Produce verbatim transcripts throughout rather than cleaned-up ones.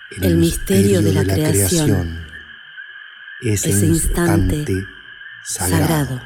El, el misterio, misterio de la, de la creación, creación, ese, ese instante, instante sagrado. sagrado.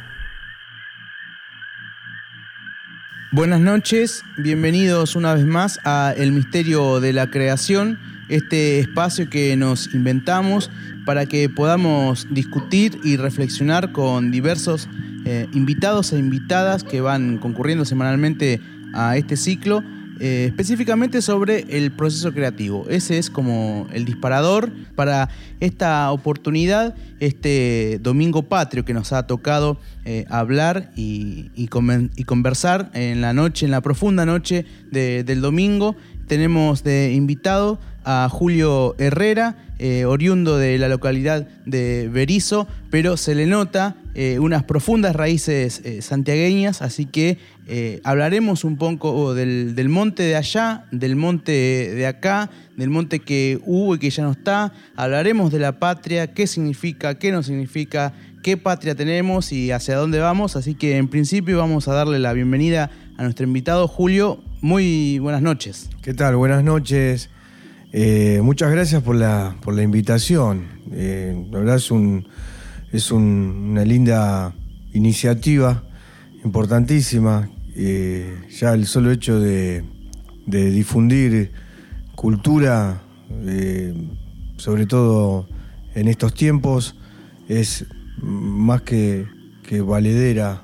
Buenas noches, bienvenidos una vez más a El Misterio de la Creación, este espacio que nos inventamos para que podamos discutir y reflexionar con diversos eh, invitados e invitadas que van concurriendo semanalmente a este ciclo, eh, específicamente sobre el proceso creativo. Ese es como el disparador para esta oportunidad, este domingo patrio que nos ha tocado eh, hablar y, y, con, y conversar en la noche, en la profunda noche de, del domingo. Tenemos de invitado a Julio Herrera, eh, oriundo de la localidad de Berisso, pero se le nota eh, unas profundas raíces eh, santiagueñas, así que eh, hablaremos un poco del, del monte de allá, del monte de acá, del monte que hubo y que ya no está. Hablaremos de la patria, qué significa, qué no significa, qué patria tenemos y hacia dónde vamos, así que en principio vamos a darle la bienvenida a nuestro invitado Julio. Muy buenas noches. ¿Qué tal? Buenas noches. Eh, muchas gracias por la, por la invitación. Eh, la verdad es, un, es un, una linda iniciativa, importantísima. Eh, ya el solo hecho de, de difundir cultura, eh, sobre todo en estos tiempos, es más que, que valedera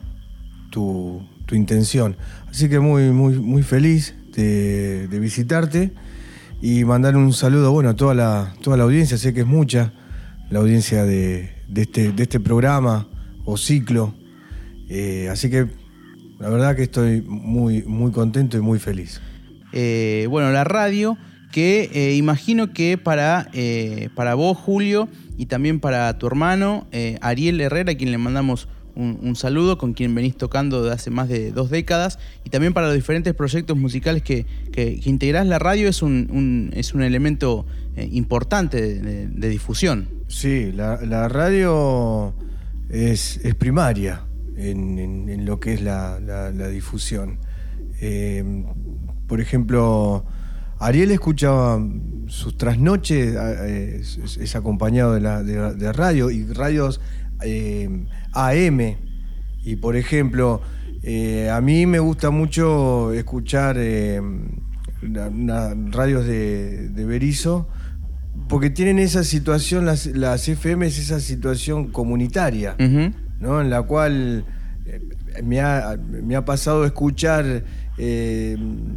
tu, tu intención. Así que muy, muy, muy feliz de, de visitarte y mandar un saludo, bueno, a toda la, toda la audiencia. Sé que es mucha la audiencia de, de, este, de este programa o ciclo. Eh, así que la verdad que estoy muy, muy contento y muy feliz. Eh, bueno, la radio, que eh, imagino que para, eh, para vos, Julio, y también para tu hermano, eh, Ariel Herrera, a quien le mandamos Un, un saludo, con quien venís tocando desde hace más de dos décadas, y también para los diferentes proyectos musicales que, que, que integrás. La radio es un, un, es un elemento eh, importante de, de, de difusión. Sí, la, la radio es, es primaria en, en, en lo que es la, la, la difusión. Eh, por ejemplo, Ariel escuchaba sus trasnoches, eh, es, es acompañado de, la, de, de radio, y radios Eh, A M, y por ejemplo eh, a mí me gusta mucho escuchar eh, una, una, radios de, de Berisso, porque tienen esa situación, las, las F M es esa situación comunitaria, uh-huh. ¿no? En la cual eh, me, ha, me ha pasado escuchar eh,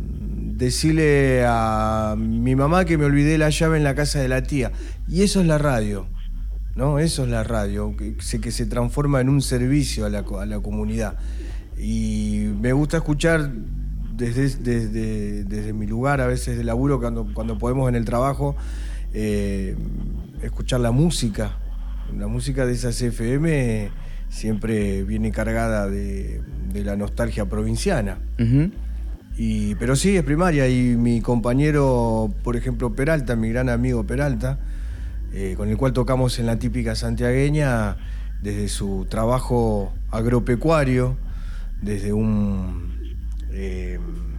decirle a mi mamá que me olvidé la llave en la casa de la tía, y eso es la radio. ¿No? Eso es la radio, que se, que se transforma en un servicio a la, a la comunidad. Y me gusta escuchar desde, desde, desde mi lugar, a veces de laburo, cuando, cuando podemos en el trabajo, eh, escuchar la música. La música de esas F M siempre viene cargada de, de la nostalgia provinciana. Uh-huh. Y, pero sí, es primaria. Y mi compañero, por ejemplo, Peralta, mi gran amigo Peralta, Eh, con el cual tocamos en la típica santiagueña, desde su trabajo agropecuario, desde un... Eh,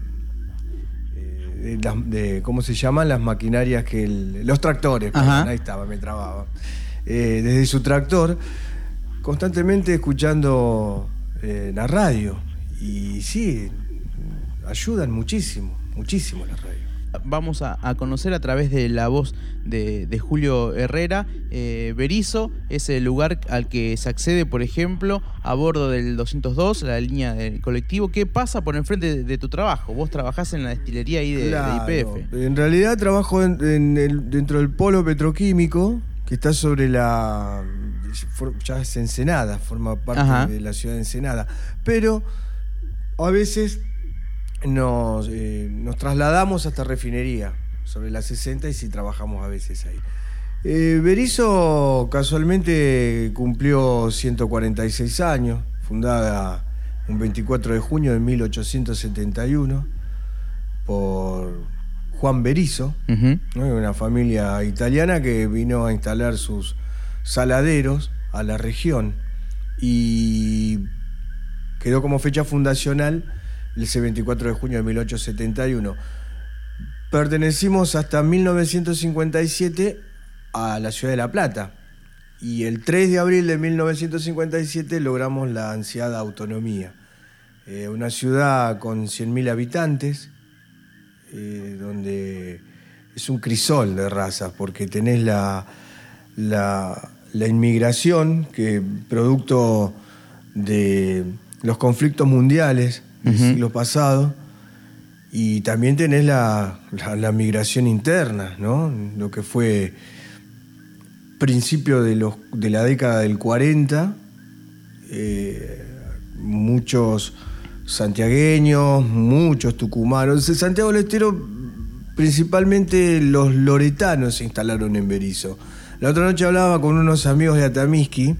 eh, de, de, ¿cómo se llaman? Las maquinarias que... El, los tractores, perdón, ahí estaba, me trababa. Eh, desde su tractor, constantemente escuchando eh, la radio. Y sí, ayudan muchísimo, muchísimo la radio. Vamos a, a conocer a través de la voz de, de Julio Herrera. Eh, Berisso es el lugar al que se accede, por ejemplo, a bordo del doscientos dos, la línea del colectivo. ¿Qué pasa por enfrente de, de tu trabajo? Vos trabajás en la destilería ahí de, claro, de I P F. En realidad trabajo en, en el, dentro del polo petroquímico, que está sobre la... ya es Ensenada, forma parte Ajá. de la ciudad de Ensenada. Pero a veces... Nos, eh, nos trasladamos hasta Refinería, sobre la sesenta, y sí trabajamos a veces ahí. Eh, Berisso casualmente cumplió ciento cuarenta y seis años, fundada un veinticuatro de junio de mil ochocientos setenta y uno por Juan Berisso, uh-huh. ¿no? Una familia italiana que vino a instalar sus saladeros a la región, y quedó como fecha fundacional ese veinticuatro de junio de mil ochocientos setenta y uno. pertenecimos hasta mil novecientos cincuenta y siete a la ciudad de La Plata. Y el tres de abril de mil novecientos cincuenta y siete logramos la ansiada autonomía. Eh, una ciudad con cien mil habitantes, eh, donde es un crisol de razas, porque tenés la, la, la inmigración, que producto de los conflictos mundiales del uh-huh. siglo pasado, y también tenés la, la, la migración interna, ¿no? Lo que fue principio de, los, de la década del cuarenta, eh, muchos santiagueños, muchos tucumanos. En Santiago del Estero, principalmente los loretanos se instalaron en Berisso. La otra noche hablaba con unos amigos de Atamisqui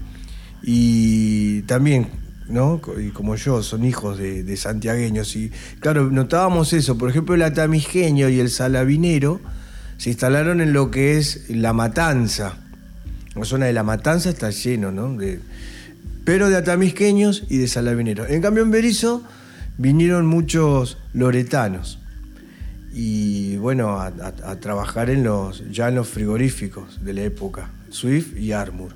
y también, ¿no? Y como yo, son hijos de, de santiagueños. Y claro, notábamos eso. Por ejemplo, el atamisqueño y el salabinero se instalaron en lo que es La Matanza. La zona de La Matanza está lleno, ¿no? De, pero de atamisqueños y de salabineros. En cambio, en Berisso vinieron muchos loretanos. Y bueno, a, a, a trabajar en los, ya en los frigoríficos de la época, Swift y Armour.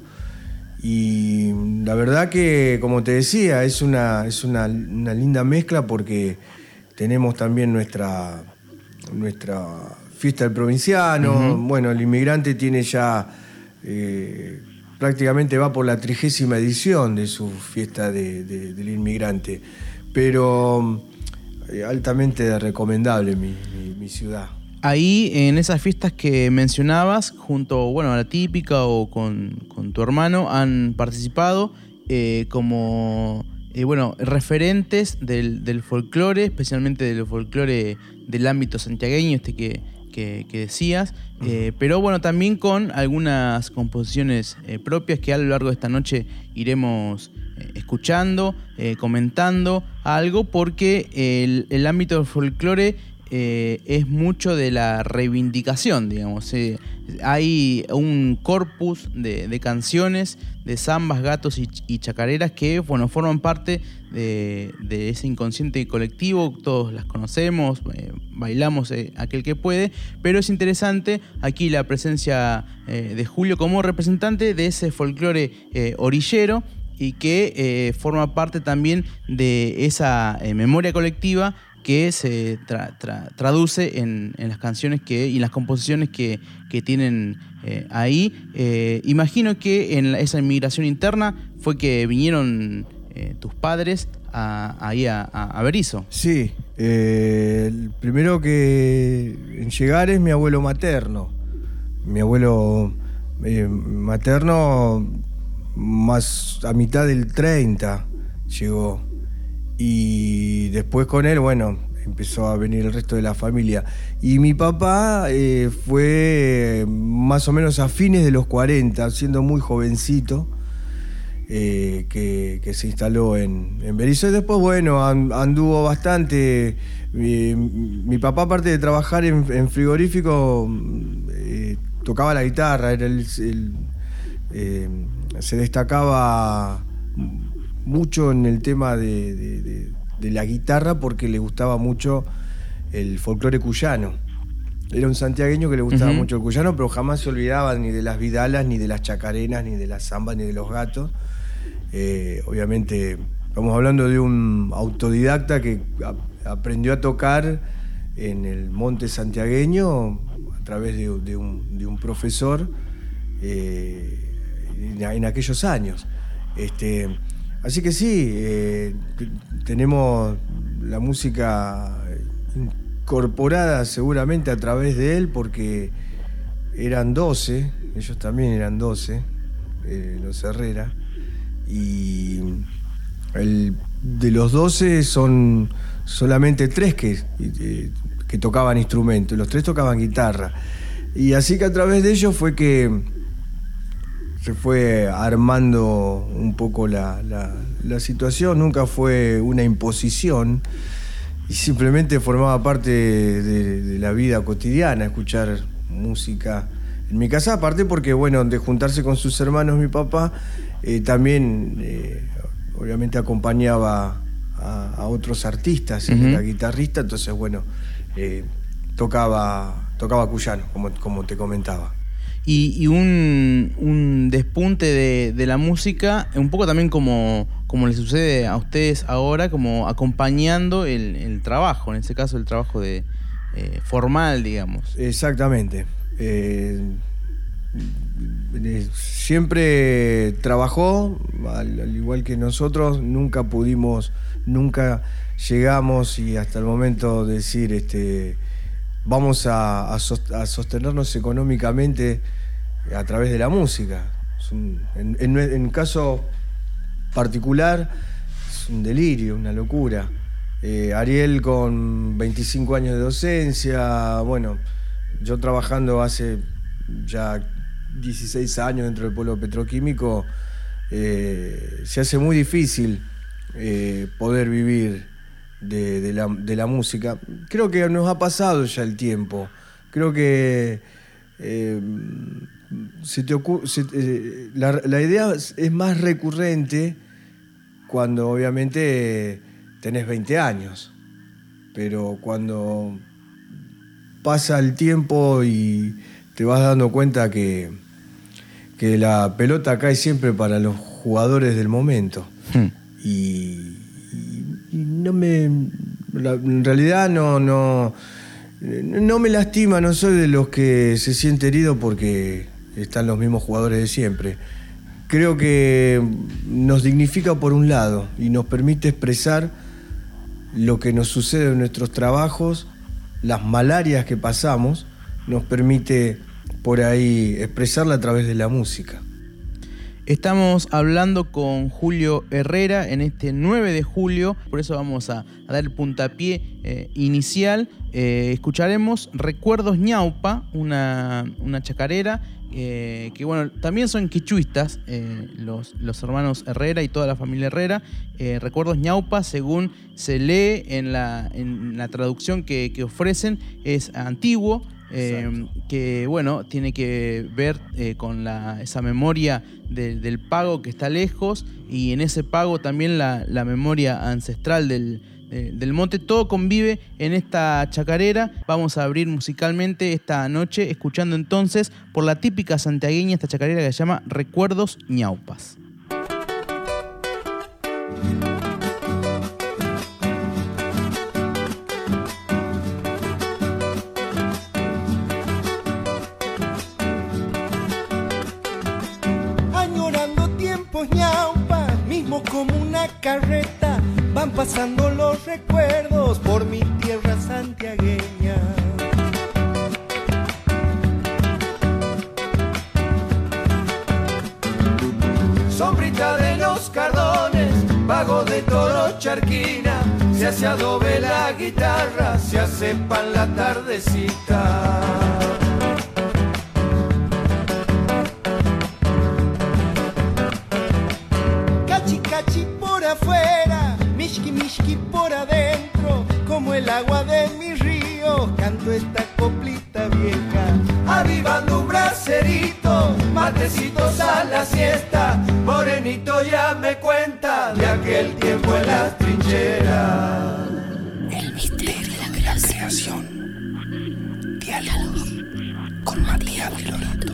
Y la verdad que, como te decía, es una, es una, una linda mezcla, porque tenemos también nuestra, nuestra fiesta del provinciano. Uh-huh. Bueno, el inmigrante tiene ya, eh, prácticamente va por la trigésima edición de su fiesta de, de, del inmigrante. Pero eh, altamente recomendable mi, mi, mi ciudad. Ahí, en esas fiestas que mencionabas, junto, bueno, a la típica o con, con tu hermano, han participado eh, como eh, bueno, referentes del, del folclore, especialmente del folclore del ámbito santiagueño, este que, que, que decías, eh, pero bueno, también con algunas composiciones eh, propias que a lo largo de esta noche iremos eh, escuchando, eh, comentando algo, porque el, el ámbito del folclore Eh, es mucho de la reivindicación, digamos. Eh, hay un corpus de, de canciones, de zambas, gatos y, y chacareras que, bueno, forman parte de, de ese inconsciente colectivo. Todos las conocemos, eh, bailamos eh, aquel que puede, pero es interesante aquí la presencia eh, de Julio como representante de ese folclore eh, orillero, y que eh, forma parte también de esa eh, memoria colectiva que se tra- tra- traduce en, en las canciones que, y en las composiciones que, que tienen eh, ahí. Eh, imagino que en la, esa inmigración interna fue que vinieron eh, tus padres a, ahí a, a, a Berisso. Sí, eh, el primero que en llegar es mi abuelo materno. Mi abuelo eh, materno, más a mitad del treinta llegó. Y después con él, bueno, empezó a venir el resto de la familia. Y mi papá eh, fue más o menos a fines de los cuarenta, siendo muy jovencito, eh, que, que se instaló en, en Berisso. Y después, bueno, anduvo bastante. Mi, mi papá, aparte de trabajar en, en frigorífico, eh, tocaba la guitarra, era el, el, eh, se destacaba mucho en el tema de, de, de, de la guitarra, porque le gustaba mucho el folclore cuyano. Era un santiagueño que le gustaba uh-huh. mucho el cuyano, pero jamás se olvidaba ni de las vidalas, ni de las chacarenas, ni de las zambas, ni de los gatos. Eh, obviamente, estamos hablando de un autodidacta que a, aprendió a tocar en el monte santiagueño a través de, de, un, de un profesor eh, en, en aquellos años. Este, Así que sí, eh, tenemos la música incorporada seguramente a través de él, porque eran doce, ellos también eran doce, eh, los Herrera, y el, de los doce son solamente tres que, eh, que tocaban instrumentos, los tres tocaban guitarra. Y así que a través de ellos fue que se fue armando un poco la, la, la situación. Nunca fue una imposición, y simplemente formaba parte de, de la vida cotidiana, escuchar música en mi casa, aparte porque, bueno, de juntarse con sus hermanos, mi papá eh, también eh, obviamente acompañaba a, a otros artistas, uh-huh. Era guitarrista, entonces, bueno, eh, tocaba, tocaba cuyano, como, como te comentaba. Y, y un, un despunte de, de la música, un poco también como, como le sucede a ustedes ahora, como acompañando el, el trabajo, en ese caso el trabajo de eh, formal, digamos. Exactamente. Eh, siempre trabajó, al, al igual que nosotros, nunca pudimos, nunca llegamos y hasta el momento decir, este, vamos a, a sostenernos económicamente a través de la música. Es un, en, en, en caso particular es un delirio, una locura. Eh, Ariel con veinticinco años de docencia, bueno, yo trabajando hace ya dieciséis años dentro del polo petroquímico, eh, se hace muy difícil eh, poder vivir de, de, la, de la música. Creo que nos ha pasado ya el tiempo. Creo que eh, se te ocu- se, eh, la, la idea es más recurrente cuando obviamente eh, tenés veinte años, pero cuando pasa el tiempo y te vas dando cuenta que, que la pelota cae siempre para los jugadores del momento. Hmm. Y, y, y no me... La, en realidad no, no, no me lastima, no soy de los que se siente herido porque están los mismos jugadores de siempre. Creo que nos dignifica por un lado y nos permite expresar lo que nos sucede en nuestros trabajos, las malarias que pasamos, nos permite por ahí expresarla a través de la música. Estamos hablando con Julio Herrera en este nueve de julio, por eso vamos a, a dar el puntapié eh, inicial. Eh, escucharemos Recuerdos Ñaupa, una, una chacarera, eh, que bueno, también son quichuistas, eh, los, los hermanos Herrera y toda la familia Herrera. Eh, Recuerdos Ñaupa, según se lee en la, en la traducción que, que ofrecen, es antiguo. Eh, que bueno, tiene que ver eh, con la, esa memoria de, del pago que está lejos, y en ese pago también la, la memoria ancestral del, de, del monte. Todo convive en esta chacarera. Vamos a abrir musicalmente esta noche escuchando entonces por la típica santiagueña esta chacarera que se llama Recuerdos Ñaupas. Como una carreta van pasando los recuerdos por mi tierra santiagueña. Sombrita de los Cardones, vago de Toro Charquina, se hace adobe la guitarra, se hace pan la tardecita. Afuera, mishki mishki por adentro, como el agua de mi río, canto esta coplita vieja, avivando un bracerito, matecitos a la siesta, morenito ya me cuenta de aquel tiempo en las trincheras. El misterio de la creación. Diálogos con Matías Vilorato.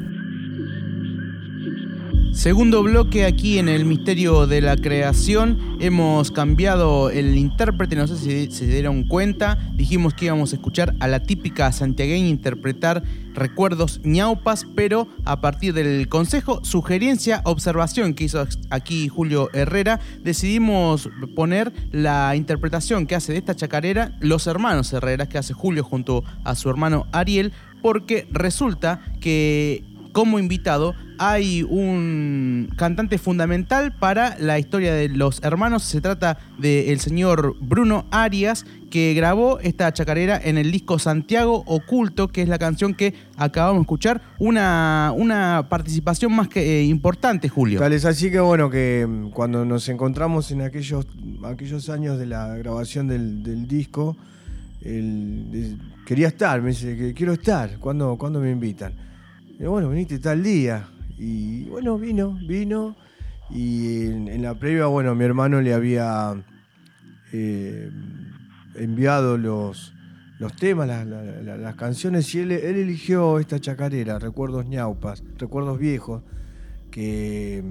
Segundo bloque aquí en el Misterio de la Creación. Hemos cambiado el intérprete, no sé si se dieron cuenta. Dijimos que íbamos a escuchar a la típica santiagueña interpretar Recuerdos Ñaupas, pero a partir del consejo, sugerencia, observación que hizo aquí Julio Herrera, decidimos poner la interpretación que hace de esta chacarera los hermanos Herreras, que hace Julio junto a su hermano Ariel, porque resulta que como invitado hay un cantante fundamental para la historia de los hermanos. Se trata del señor Bruno Arias, que grabó esta chacarera en el disco Santiago Oculto, que es la canción que acabamos de escuchar. Una, una participación más que eh, importante, Julio. Tal es así que bueno, que cuando nos encontramos en aquellos, aquellos años de la grabación del, del disco, él quería estar, me dice que quiero estar, ¿cuándo, ¿cuándo me invitan? Y bueno, viniste tal día. Y bueno, vino, vino. Y en, en la previa, bueno, mi hermano le había eh, enviado los, los temas, la, la, la, las canciones, y él, él eligió esta chacarera, Recuerdos ñaupas, Recuerdos viejos, que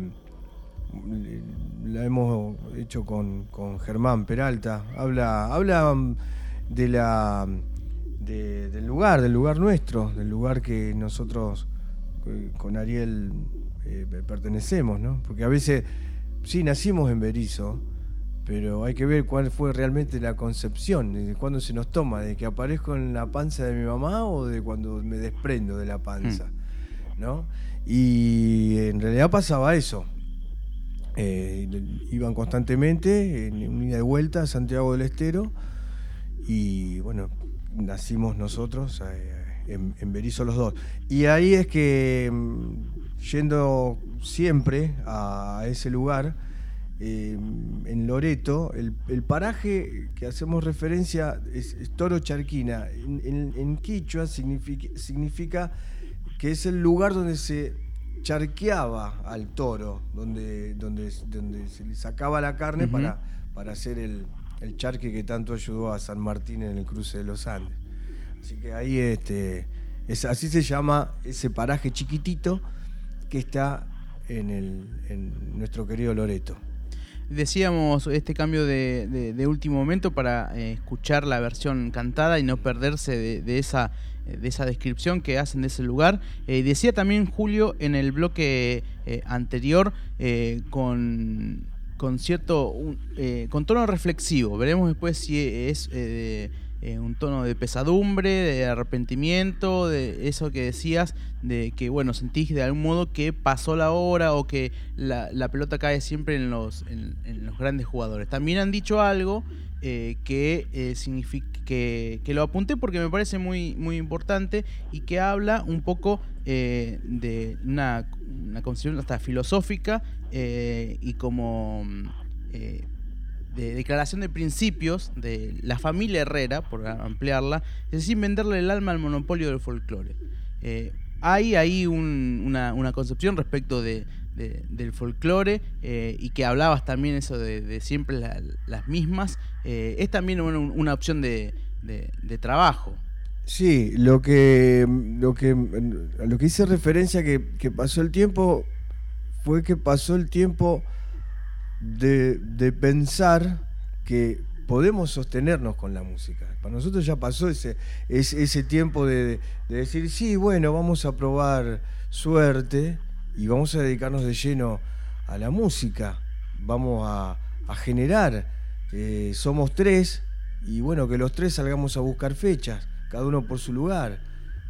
la hemos hecho con, con Germán Peralta. Habla, habla de la, de, del lugar, del lugar nuestro, del lugar que nosotros con Ariel eh, pertenecemos, ¿no? Porque a veces, sí, nacimos en Berisso, pero hay que ver cuál fue realmente la concepción, de cuándo se nos toma, de que aparezco en la panza de mi mamá o de cuando me desprendo de la panza, ¿no? Y en realidad pasaba eso. Eh, iban constantemente en ida y vuelta a Santiago del Estero y bueno, nacimos nosotros eh, en, en Berisso los dos. Y ahí es que, yendo siempre a ese lugar, eh, en Loreto, el, el paraje que hacemos referencia es, es Toro Charquina. En, en, en quichua significa, significa que es el lugar donde se charqueaba al toro, donde, donde, donde se le sacaba la carne uh-huh. para, para hacer el, el charque que tanto ayudó a San Martín en el cruce de los Andes. Así que ahí este, es, así se llama ese paraje chiquitito que está en, el, en nuestro querido Loreto. Decíamos este cambio de, de, de último momento para eh, escuchar la versión cantada y no perderse de, de, esa, de esa descripción que hacen de ese lugar. Eh, decía también Julio en el bloque eh, anterior eh, con, con cierto un, eh, con tono reflexivo. Veremos después si es eh, de, eh, un tono de pesadumbre, de arrepentimiento, de eso que decías, de que bueno, sentís de algún modo que pasó la hora o que la, la pelota cae siempre en los, en, en los grandes jugadores. También han dicho algo eh, que, eh, significa, que, que lo apunté porque me parece muy, muy importante y que habla un poco eh, de una, una concepción hasta filosófica eh, y como eh, de declaración de principios de la familia Herrera, por ampliarla, es sin venderle el alma al monopolio del folclore. Eh, hay ahí un, una, una concepción respecto de, de, del folclore eh, y que hablabas también eso de, de siempre la, las mismas. Eh, es también una, una opción de, de, de trabajo. Sí, lo que, lo que, a lo que hice referencia que, que pasó el tiempo fue que pasó el tiempo de, de pensar que podemos sostenernos con la música. Para nosotros ya pasó ese, ese, ese tiempo de, de decir, sí, bueno, vamos a probar suerte y vamos a dedicarnos de lleno a la música, vamos a, a generar. Eh, somos tres y bueno, que los tres salgamos a buscar fechas, cada uno por su lugar.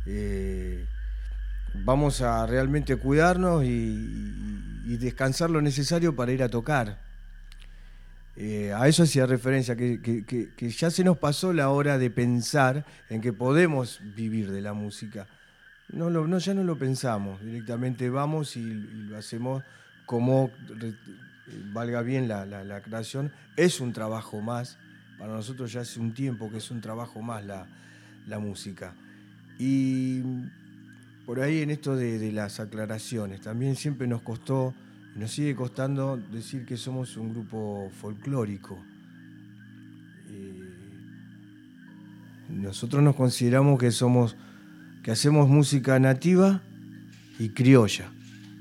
Eh, vamos a realmente cuidarnos y, y, y descansar lo necesario para ir a tocar. Eh, a eso hacía referencia, que, que, que, que ya se nos pasó la hora de pensar en que podemos vivir de la música. No, lo, no ya no lo pensamos, directamente vamos y, y lo hacemos como re, valga bien la, la, la creación. Es un trabajo más, para nosotros ya hace un tiempo que es un trabajo más la, la música. Y por ahí en esto de, de las aclaraciones, también siempre nos costó, nos sigue costando decir que somos un grupo folclórico. Eh, nosotros nos consideramos que somos, que hacemos música nativa y criolla.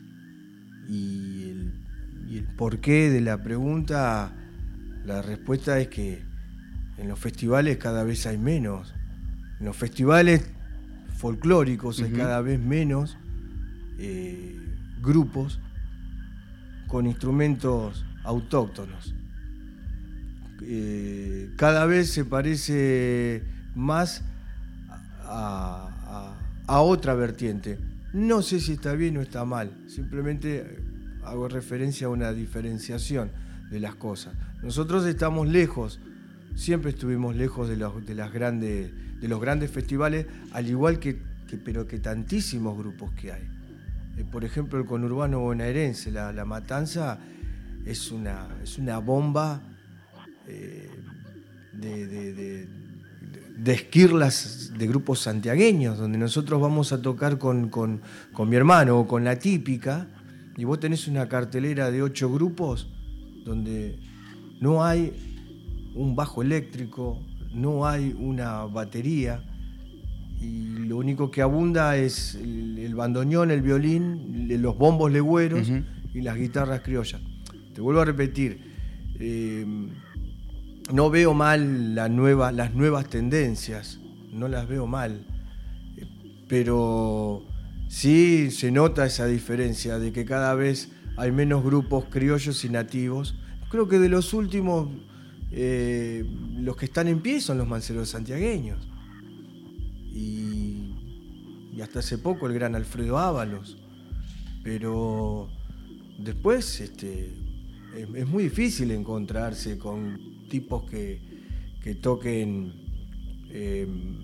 Y el, y el porqué de la pregunta, la respuesta es que en los festivales cada vez hay menos. En los festivales folclóricos uh-huh. hay cada vez menos eh, grupos con instrumentos autóctonos. Eh, cada vez se parece más a, a, a otra vertiente. No sé si está bien o está mal, simplemente hago referencia a una diferenciación de las cosas. Nosotros estamos lejos, siempre estuvimos lejos de los, de las grandes, de los grandes festivales, al igual que, que, pero que tantísimos grupos que hay. Por ejemplo, el conurbano bonaerense, la, la Matanza, es una, es una bomba eh, de, de, de, de esquirlas de grupos santiagueños, donde nosotros vamos a tocar con, con, con mi hermano o con La Típica, y vos tenés una cartelera de ocho grupos donde no hay un bajo eléctrico, no hay una batería y lo único que abunda es el, el bandoneón, el violín, los bombos legüeros uh-huh. y las guitarras criollas. Te vuelvo a repetir, eh, no veo mal la nueva, las nuevas tendencias, no las veo mal, eh, pero sí se nota esa diferencia de que cada vez hay menos grupos criollos y nativos. Creo que de los últimos, eh, los que están en pie son los manceros santiagueños. Y, y hasta hace poco el gran Alfredo Ábalos. Pero después este, es, es muy difícil encontrarse con tipos que, que toquen eh,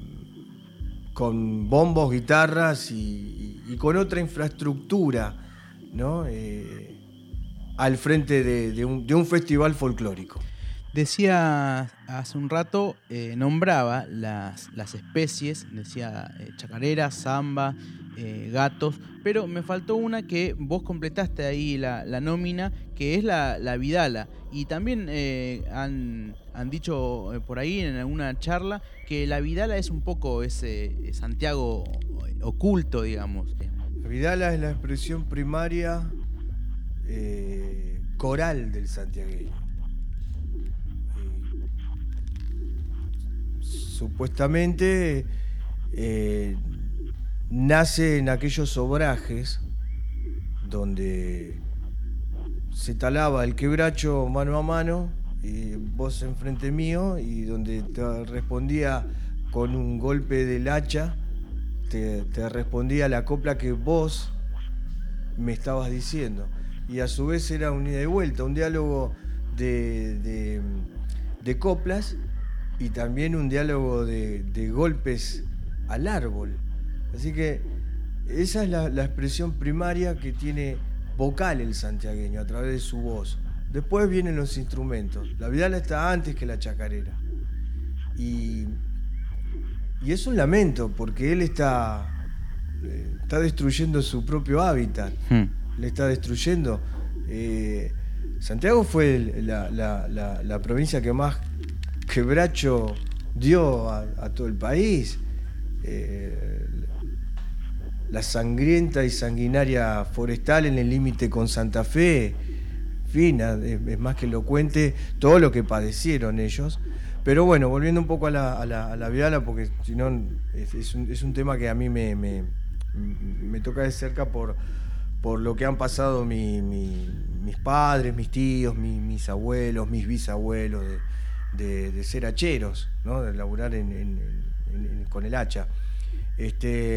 con bombos, guitarras y, y, y con otra infraestructura, ¿no? Eh, al frente de, de, un, de un festival folclórico. Decía hace un rato, eh, nombraba las, las especies, decía eh, chacarera, samba, eh, gatos, pero me faltó una que vos completaste ahí la, la nómina, que es la, la vidala. Y también eh, han, han dicho por ahí en alguna charla que la vidala es un poco ese Santiago oculto, digamos. La vidala es la expresión primaria Eh, coral del santiagueño. Eh, supuestamente eh, nace en aquellos obrajes donde se talaba el quebracho mano a mano, y vos enfrente mío, y donde te respondía con un golpe del hacha, te, te respondía la copla que vos me estabas diciendo. Y a su vez era un ida y vuelta, un diálogo de, de, de coplas y también un diálogo de, de golpes al árbol. Así que esa es la, la expresión primaria que tiene vocal el santiagueño a través de su voz. Después vienen los instrumentos. La vidala está antes que la chacarera. Y, y es un lamento porque él está, está destruyendo su propio hábitat. Hmm. Le está destruyendo. Eh, Santiago fue el, la, la, la, la provincia que más quebracho dio a, a todo el país. Eh, la sangrienta y sanguinaria forestal en el límite con Santa Fe. En fin, es, es más que elocuente todo lo que padecieron ellos. Pero bueno, volviendo un poco a la, a la, a la vidala, porque si no es, es, un, es un tema que a mí me, me, me toca de cerca por... por lo que han pasado mi, mi, mis padres, mis tíos, mi, mis abuelos, mis bisabuelos, de, de, de ser hacheros, ¿no? De laburar en, en, en, en, con el hacha. Este,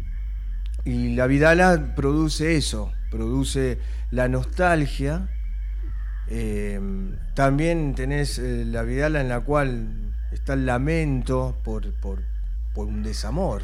y la vidala produce eso, produce la nostalgia. Eh, también tenés eh, la vidala en la cual está el lamento por, por, por un desamor.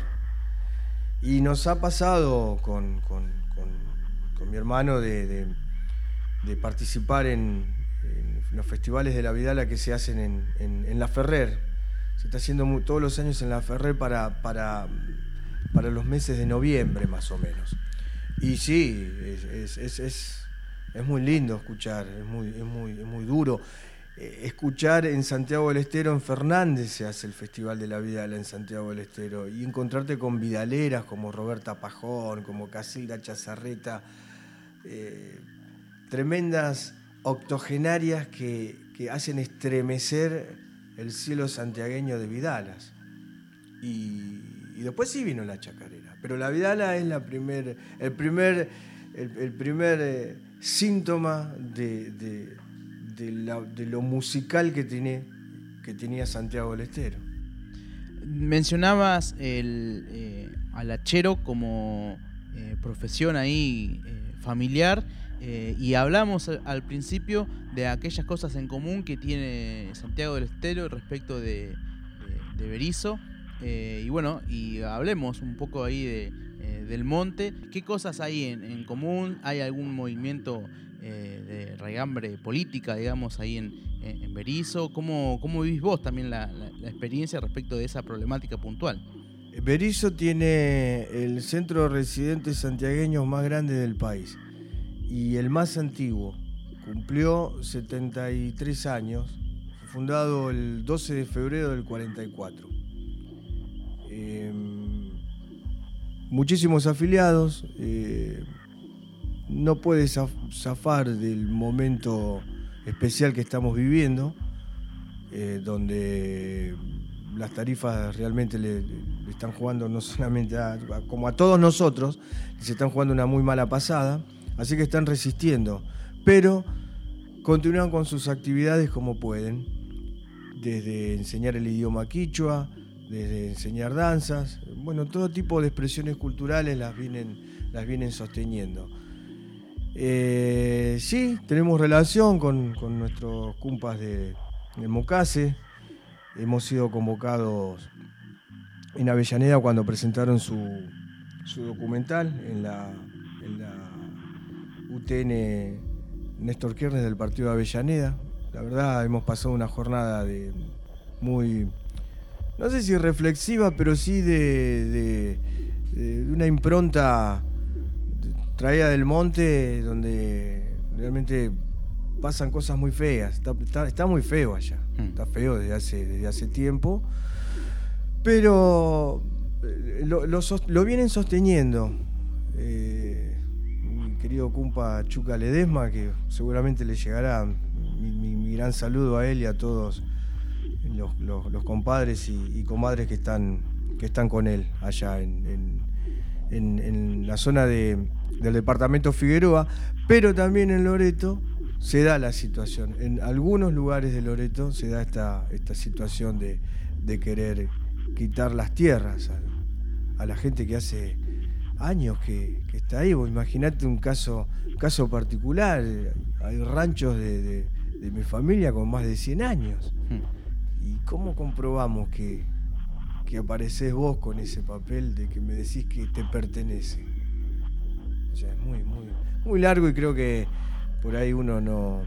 Y nos ha pasado con... con con mi hermano de, de, de participar en, en los festivales de la vidala que se hacen en, en, en La Ferrer. Se está haciendo muy, todos los años en La Ferrer para, para, para los meses de noviembre más o menos. Y sí, es, es, es, es, es muy lindo escuchar, es muy, es muy, es muy duro. Eh, escuchar en Santiago del Estero, en Fernández se hace el Festival de la Vidala en Santiago del Estero, y encontrarte con vidaleras como Roberta Pajón, como Casilda Chazarreta, eh, tremendas octogenarias que, que hacen estremecer el cielo santiagueño de vidalas. Y, y después sí vino la chacarera, pero la vidala es la primer, el primer, el, el primer eh, síntoma de, de, de, la, de lo musical que, tiene, que tenía Santiago del Estero. Mencionabas el, eh, al hachero como eh, profesión ahí eh, familiar, eh, y hablamos al, al principio de aquellas cosas en común que tiene Santiago del Estero respecto de, de, de Berisso. Eh, y bueno, y hablemos un poco ahí de, eh, del monte. ¿Qué cosas hay en, en común? ¿Hay algún movimiento eh, de raigambre política, digamos, ahí en, en, en Berisso? ¿Cómo, cómo vivís vos también la, la, la experiencia respecto de esa problemática puntual? Berisso tiene el centro de residentes santiagueños más grande del país y el más antiguo. Cumplió setenta y tres años, fundado el doce de febrero del cuarenta y cuatro. Eh, muchísimos afiliados, eh, no puede zafar del momento especial que estamos viviendo, eh, donde las tarifas realmente le, le están jugando no solamente a, a, como a todos nosotros, se están jugando una muy mala pasada, así que están resistiendo, pero continúan con sus actividades como pueden, desde enseñar el idioma quichua, desde enseñar danzas, bueno, todo tipo de expresiones culturales las vienen, las vienen sosteniendo. Eh, sí, tenemos relación con, con nuestros compas de, de Mocase. Hemos sido convocados en Avellaneda cuando presentaron su, su documental en la, en la U T N Néstor Kirchner del partido de Avellaneda. La verdad, hemos pasado una jornada de muy, no sé si reflexiva, pero sí de, de, de una impronta traída del monte, donde realmente pasan cosas muy feas. Está, está, está muy feo allá, está feo desde hace, desde hace tiempo, pero lo, lo, lo vienen sosteniendo. Eh, mi querido compa Chuca Ledesma, que seguramente le llegará mi, mi, mi gran saludo a él y a todos los, los, los compadres y, y comadres que están, que están con él allá en, en, en, en la zona de, del departamento Figueroa, pero también en Loreto se da la situación. En algunos lugares de Loreto se da esta, esta situación de, de querer quitar las tierras a, a la gente que hace años que, que está ahí. Vos imaginate un caso, caso particular. Hay ranchos de, de, de mi familia con más de cien años. ¿Y cómo comprobamos que, que aparecés vos con ese papel de que me decís que te pertenece? O sea, es muy, muy, muy largo, y creo que por ahí uno no,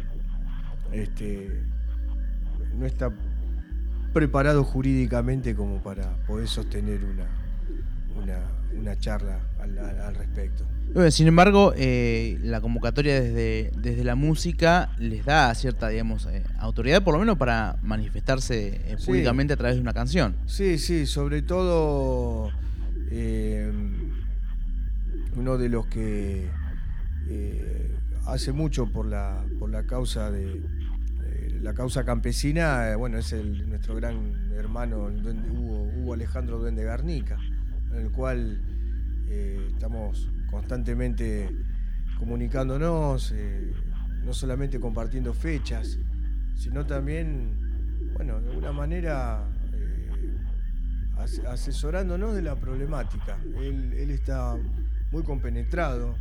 este, no está preparado jurídicamente como para poder sostener una, una, una charla al, al respecto. Bueno, sin embargo, eh, la convocatoria desde, desde la música les da cierta, digamos, eh, autoridad, por lo menos para manifestarse eh, Sí. públicamente a través de una canción. Sí, sí, sobre todo eh, uno de los que eh, hace mucho por la por la causa de eh, la causa campesina, eh, bueno, es el, nuestro gran hermano el duende, Hugo, Hugo Alejandro Duende Garnica, en el cual eh, estamos constantemente comunicándonos, eh, no solamente compartiendo fechas, sino también, bueno, de alguna manera eh, asesorándonos de la problemática. Él, él está muy compenetrado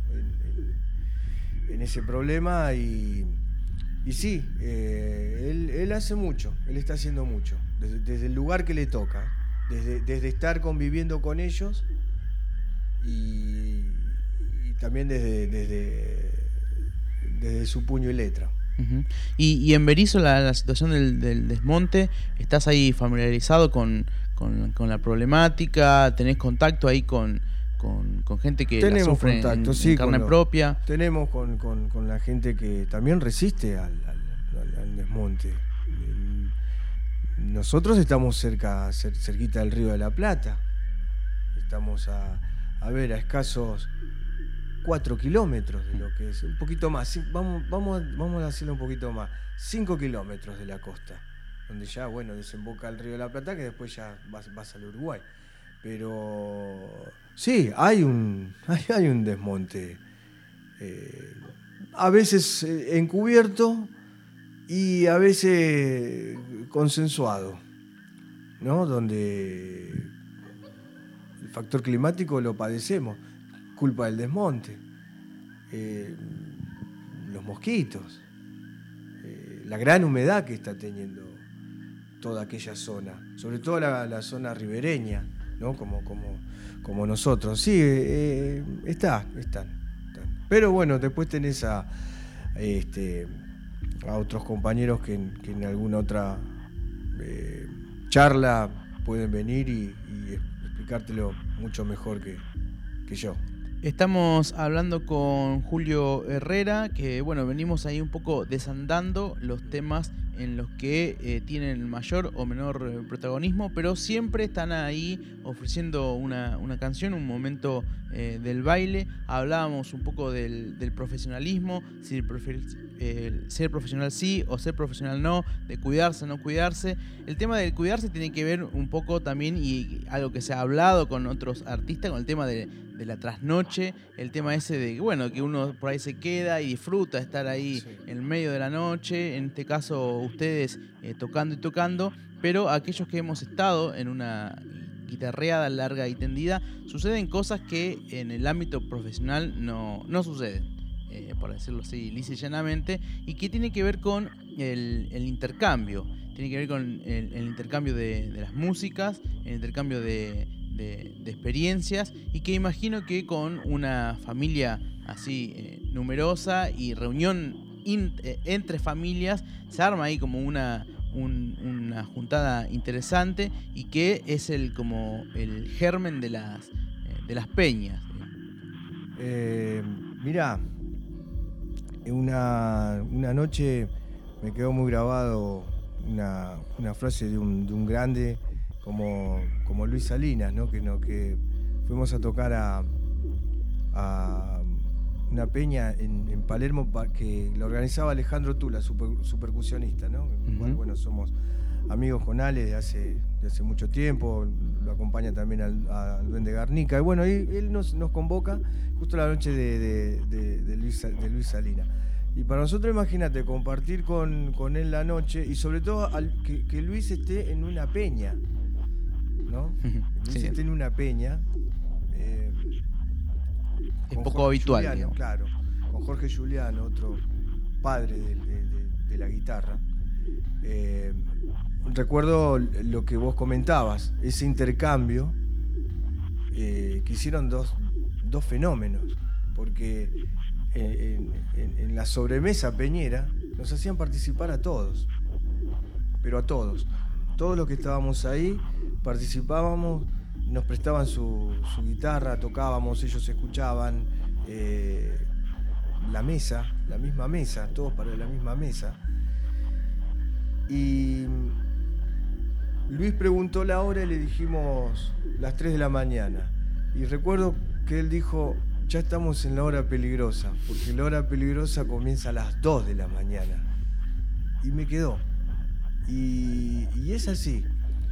en, en, en ese problema y, y sí, eh, él, él hace mucho, él está haciendo mucho, desde, desde el lugar que le toca, desde, desde estar conviviendo con ellos y, y también desde, desde, desde su puño y letra. Uh-huh. Y, y en Berisso, la, la situación del, del desmonte, ¿estás ahí familiarizado con, con, con la problemática? ¿Tenés contacto ahí con, con, con gente que tenemos la sufre contacto, en, sí, en carne lo, propia? Tenemos con, con, con la gente que también resiste al, al, al, al desmonte. Nosotros estamos cerca, cer, cerquita del Río de la Plata. Estamos a, a ver, a escasos cuatro kilómetros de lo que es, un poquito más, vamos, vamos, vamos a hacerlo un poquito más, cinco kilómetros de la costa, donde ya, bueno, desemboca el Río de la Plata, que después ya vas, vas al Uruguay. Pero sí, hay un, hay, hay un desmonte, eh, a veces encubierto y a veces consensuado, ¿no? Donde el factor climático lo padecemos, culpa del desmonte, eh, los mosquitos, eh, la gran humedad que está teniendo toda aquella zona, sobre todo la, la zona ribereña, ¿no? Como, como, como nosotros. Sí, eh, está, están, están. Pero bueno, después tenés a, este, a otros compañeros que en, que en alguna otra eh, charla pueden venir y, y explicártelo mucho mejor que, que yo. Estamos hablando con Julio Herrera, que bueno, venimos ahí un poco desandando los temas en los que eh, tienen mayor o menor eh, protagonismo, pero siempre están ahí ofreciendo una, una canción, un momento eh, del baile. Hablábamos un poco del, del profesionalismo, si el profe, eh, ser profesional sí o ser profesional no, de cuidarse o no cuidarse. El tema del cuidarse tiene que ver un poco también, y algo que se ha hablado con otros artistas, con el tema de, de la trasnoche, el tema ese de bueno, que uno por ahí se queda y disfruta estar ahí sí. en medio de la noche, en este caso ustedes eh, tocando y tocando, pero aquellos que hemos estado en una guitarreada larga y tendida, suceden cosas que en el ámbito profesional no, no suceden, eh, por decirlo así, lisa y llanamente, y que tiene que ver con el, el intercambio, tiene que ver con el, el intercambio de, de las músicas, el intercambio de, de, de experiencias, y que imagino que con una familia así eh, numerosa y reunión in, eh, entre familias, se arma ahí como una, un, una juntada interesante, y que es el como el germen de las, eh, de las peñas. Eh, mirá, una, una noche me quedó muy grabado una, una frase de un, de un grande como, como Luis Salinas, ¿no? Que, no, que fuimos a tocar a, a una peña en, en Palermo que lo organizaba Alejandro Tula, su, su percusionista, ¿no? Uh-huh. Bueno, bueno, somos amigos con Ale de hace, de hace mucho tiempo, lo acompaña también al, al Duende Garnica, y bueno, él, él nos, nos convoca justo la noche de, de, de, de, Luis, de Luis Salinas. Y para nosotros, imagínate, compartir con, con él la noche, y sobre todo al, que, que Luis esté en una peña, ¿no? Luis sí. esté en una peña. Eh, es poco Jorge habitual. Giuliano, claro, con Jorge Giuliano, otro padre de, de, de, de la guitarra. Eh, recuerdo lo que vos comentabas, ese intercambio eh, que hicieron dos, dos fenómenos, porque en, en, en la sobremesa peñera nos hacían participar a todos, pero a todos, todos los que estábamos ahí participábamos, nos prestaban su, su guitarra, tocábamos, ellos escuchaban, eh, la mesa, la misma mesa, todos para la misma mesa. Y Luis preguntó la hora y le dijimos las tres de la mañana. Y recuerdo que él dijo, ya estamos en la hora peligrosa, porque la hora peligrosa comienza a las dos de la mañana. Y me quedó. Y, y es así.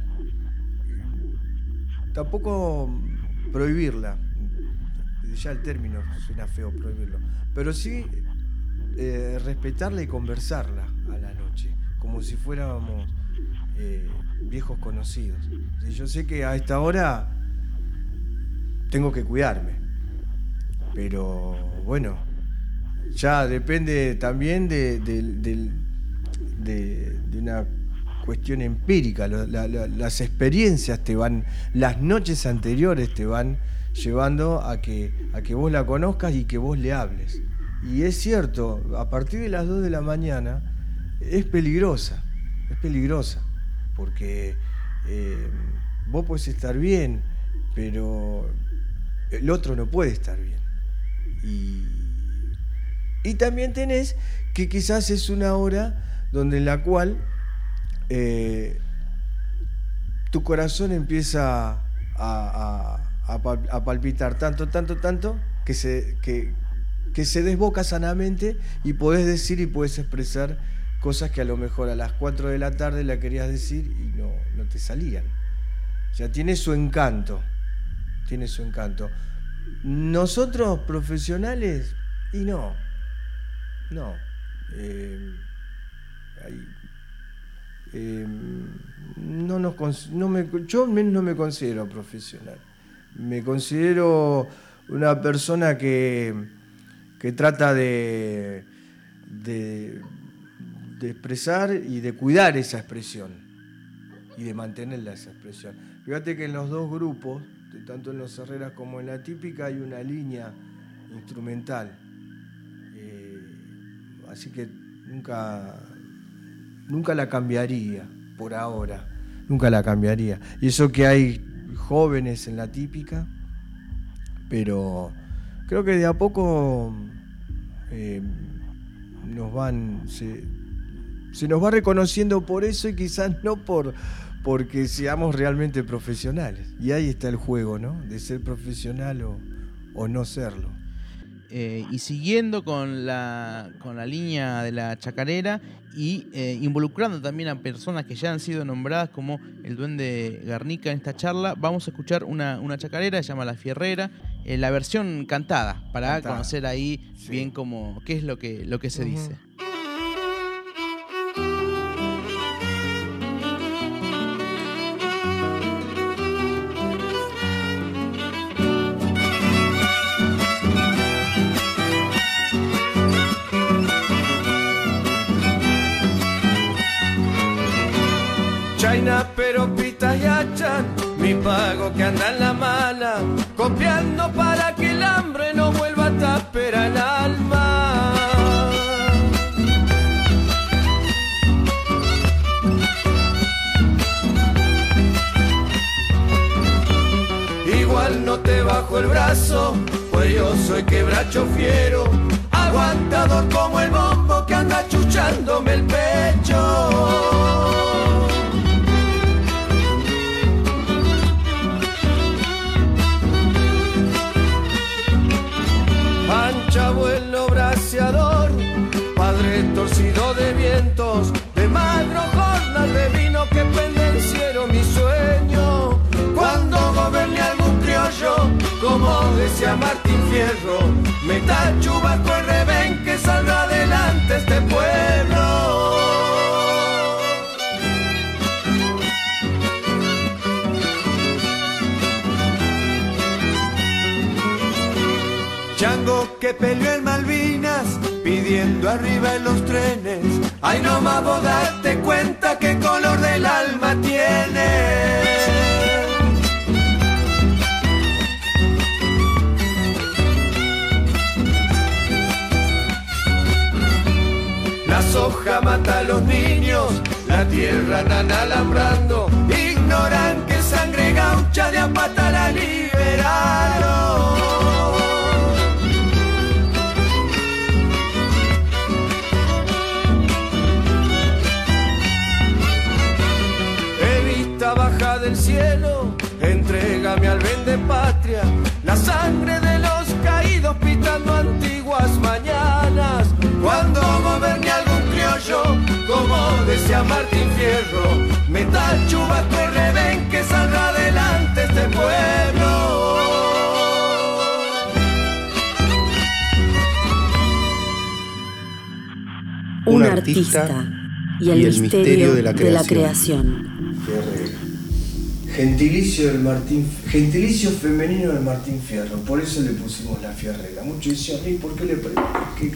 Tampoco prohibirla, ya el término suena feo, prohibirlo, pero sí eh, respetarla y conversarla a la noche, como si fuéramos eh, viejos conocidos. Yo sé que a esta hora tengo que cuidarme, pero bueno, ya depende también de, de, de, de, de una cuestión empírica. La, la, las experiencias te van, las noches anteriores te van llevando a que, a que vos la conozcas y que vos le hables. Y es cierto, a partir de las dos de la mañana es peligrosa, es peligrosa, porque eh, vos podés estar bien, pero el otro no puede estar bien. Y, y también tenés que quizás es una hora donde en la cual Eh, tu corazón empieza a, a, a, a palpitar tanto, tanto, tanto que se, que, que se desboca sanamente, y podés decir y podés expresar cosas que a lo mejor a las cuatro de la tarde la querías decir y no, no te salían. O sea, tiene su encanto, tiene su encanto. Nosotros profesionales, y no, no. Eh, hay, Eh, no nos, no me, yo no me considero profesional. Me considero una persona que, que trata de, de, de expresar y de cuidar esa expresión y de mantenerla esa expresión. Fíjate que en los dos grupos, tanto en los Herreras como en la Típica, hay una línea instrumental. Eh, así que nunca... Nunca la cambiaría, por ahora, nunca la cambiaría. Y eso que hay jóvenes en la Típica, pero creo que de a poco eh, nos van, se, se nos va reconociendo por eso y quizás no por porque seamos realmente profesionales. Y ahí está el juego, ¿no? De ser profesional o, o no serlo. Eh, y siguiendo con la, con la línea de la chacarera y eh, involucrando también a personas que ya han sido nombradas como el Duende Garnica en esta charla, vamos a escuchar una, una chacarera que se llama La Fierrera, eh, la versión cantada, para cantada. Conocer ahí sí. bien cómo, qué es lo que, lo que se uh-huh. dice. Chaina, pero pitas y hachan, mi pago que anda en la mala, copiando para que el hambre no vuelva a taper al alma. Igual no te bajo el brazo, pues yo soy quebracho fiero, aguantador como el bombo que anda chuchándome el pecho. Abuelo braceador, padre torcido de vientos, de magro jornal de vino que pendenciero mi sueño. Cuando gobierne algún criollo, como decía Martín Fierro, metal, chubaco y revén que salga adelante este pueblo. Chango que peleó en Malvinas, pidiendo arriba en los trenes. Ay, no más vos darte cuenta qué color del alma tiene. La soja mata a los niños, la tierra andan alambrando. Ignoran que sangre gaucha de a pata la liberaron. Baja del cielo, entrégame al vende patria, la sangre de los caídos pitando antiguas mañanas. Cuando gobierne algún criollo, como decía Martín Fierro, metal, chubaco y revén que salga adelante este pueblo. Un artista y el, y el misterio, misterio de la creación. De la creación. Gentilicio del Martín, gentilicio femenino del Martín Fierro, por eso le pusimos La Fierrera. Muchos decían, ¿y por qué le ponemos? Porque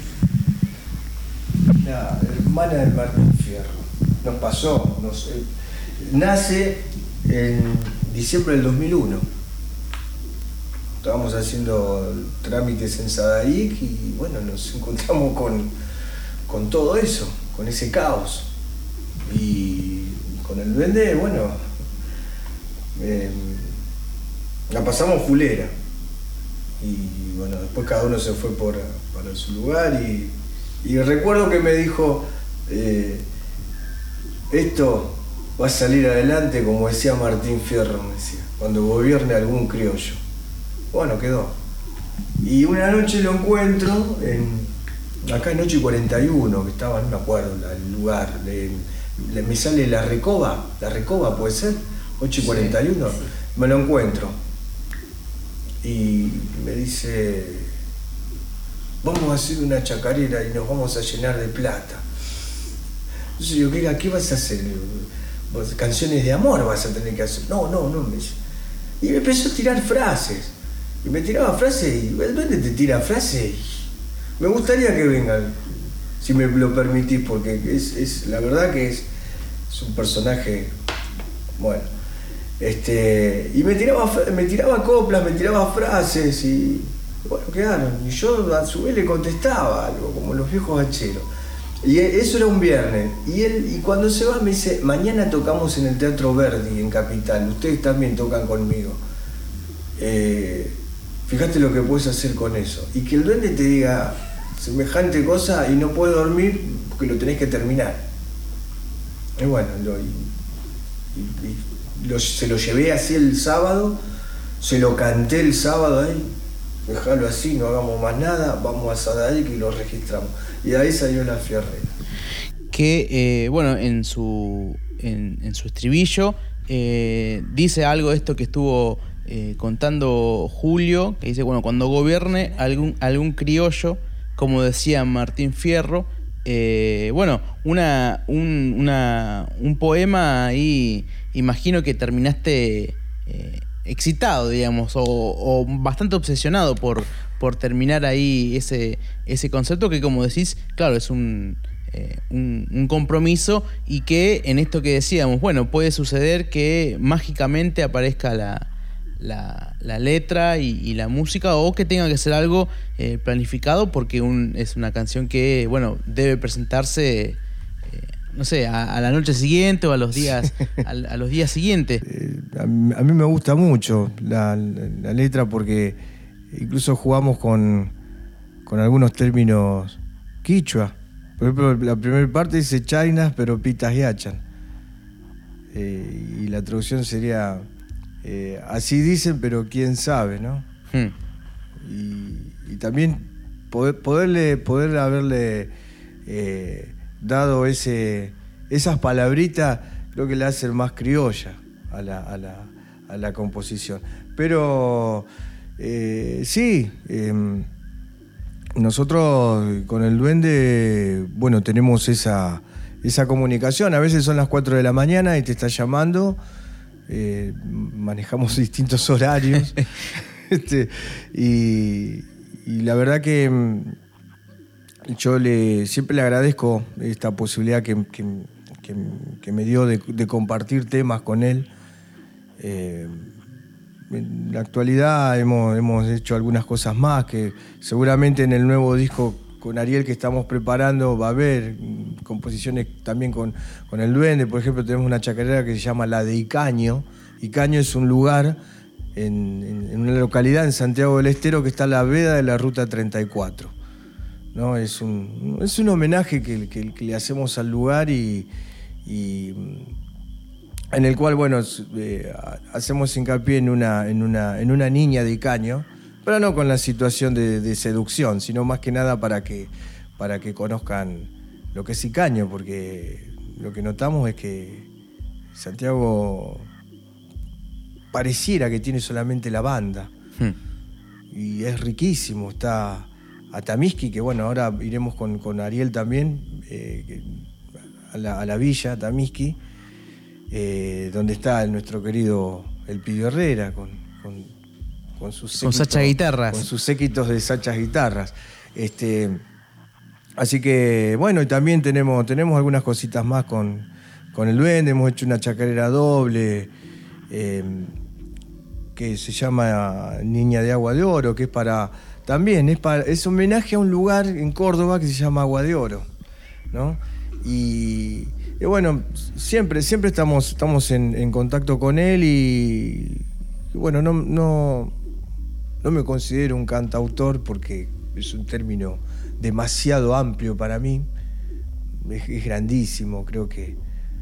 la hermana del Martín Fierro nos pasó, nos, eh, nace en diciembre del dos mil uno. Estábamos haciendo trámites en Sadaic y bueno, nos encontramos con, con todo eso, con ese caos. Y con el duende, bueno, eh, la pasamos fulera. Y bueno, después cada uno se fue por, para su lugar y, y recuerdo que me dijo, eh, esto va a salir adelante como decía Martín Fierro, me decía, cuando gobierne algún criollo. Bueno, quedó. Y una noche lo encuentro en, acá en ocho y cuarenta y uno, que estaba, no me acuerdo el lugar, de, de, me sale La Recoba, La Recoba puede ser, ocho y cuarenta y uno, sí, sí. Me lo encuentro. Y me dice, vamos a hacer una chacarera y nos vamos a llenar de plata. Entonces yo, ¿qué, qué vas a hacer? ¿Canciones de amor vas a tener que hacer? No, no, no, me dice. Y me empezó a tirar frases. Y me tiraba frases y el duende te tira frases. Y me gustaría que vengan, si me lo permitís, porque es, es la verdad que es, es un personaje, bueno. Este, y me tiraba, me tiraba coplas, me tiraba frases y bueno, quedaron. Y yo a su vez le contestaba algo, como los viejos hacheros. Y eso era un viernes. Y él, y cuando se va me dice, mañana tocamos en el Teatro Verdi, en Capital, ustedes también tocan conmigo. Eh, fíjate lo que puedes hacer con eso. Y que el duende te diga semejante cosa y no puedes dormir porque lo tenés que terminar. Y bueno, lo, y, y, y lo, se lo llevé así el sábado, se lo canté el sábado ahí, dejalo así, no hagamos más nada, vamos a Sadaic y lo registramos. Y de ahí salió La Fierrera. Que, eh, bueno, en su, en, en su estribillo eh, dice algo de esto que estuvo eh, contando Julio, que dice, bueno, cuando gobierne algún, algún criollo, como decía Martín Fierro, eh, bueno, una, un, una, un poema ahí, imagino que terminaste eh, excitado, digamos, o, o bastante obsesionado por, por terminar ahí ese, ese concepto que, como decís, claro, es un... Eh, un, un compromiso, y que en esto que decíamos, bueno, puede suceder que mágicamente aparezca la, la, la letra y, y la música, o que tenga que ser algo eh, planificado, porque un, es una canción que, bueno, debe presentarse, eh, no sé, a, a la noche siguiente o a los días, a, a los días siguientes. Eh, a, mí, a mí me gusta mucho la, la, la letra, porque incluso jugamos con, con algunos términos quichua. Por ejemplo, la primera parte dice chainas, pero pitas y hachan. Eh, y la traducción sería, eh, así dicen, pero quién sabe, ¿no? Hmm. Y, y también poder, poderle, poder haberle eh, dado ese, esas palabritas, creo que le hacen más criolla a la, a la, a la composición. Pero eh, sí... Eh, Nosotros con el Duende, bueno, tenemos esa, esa comunicación. A veces son las cuatro de la mañana y te está llamando. Eh, manejamos distintos horarios. este, y, y la verdad que yo le, siempre le agradezco esta posibilidad que, que, que, que me dio de, de compartir temas con él. Eh, En la actualidad hemos, hemos hecho algunas cosas más, que seguramente en el nuevo disco con Ariel que estamos preparando va a haber composiciones también con, con el Duende. Por ejemplo, tenemos una chacarera que se llama la de Icaño. Icaño es un lugar en, en, en una localidad en Santiago del Estero que está a la veda de la Ruta treinta y cuatro, ¿no? Es un, es un homenaje que, que, que le hacemos al lugar y... y en el cual, bueno, eh, hacemos hincapié en una, en, una, en una niña de Icaño, pero no con la situación de, de seducción, sino más que nada para que, para que conozcan lo que es Icaño, porque lo que notamos es que Santiago pareciera que tiene solamente la banda, hmm. y es riquísimo. Está Atamisqui, que bueno, ahora iremos con, con Ariel también, eh, a, la, a la villa Atamisqui, Eh, donde está nuestro querido El Pidio Herrera con, con, con sus séquitos, con Sacha Guitarras. Con sus séquitos de Sachas Guitarras. Este, así que, bueno, y también tenemos, tenemos algunas cositas más con, con el Duende. Hemos hecho una chacarera doble eh, que se llama Niña de Agua de Oro, que es para. También es, para, es homenaje a un lugar en Córdoba que se llama Agua de Oro, ¿no? Y. Y bueno, siempre, siempre estamos, estamos en, en contacto con él y, y bueno, no, no, no me considero un cantautor porque es un término demasiado amplio para mí. Es, es grandísimo, creo que...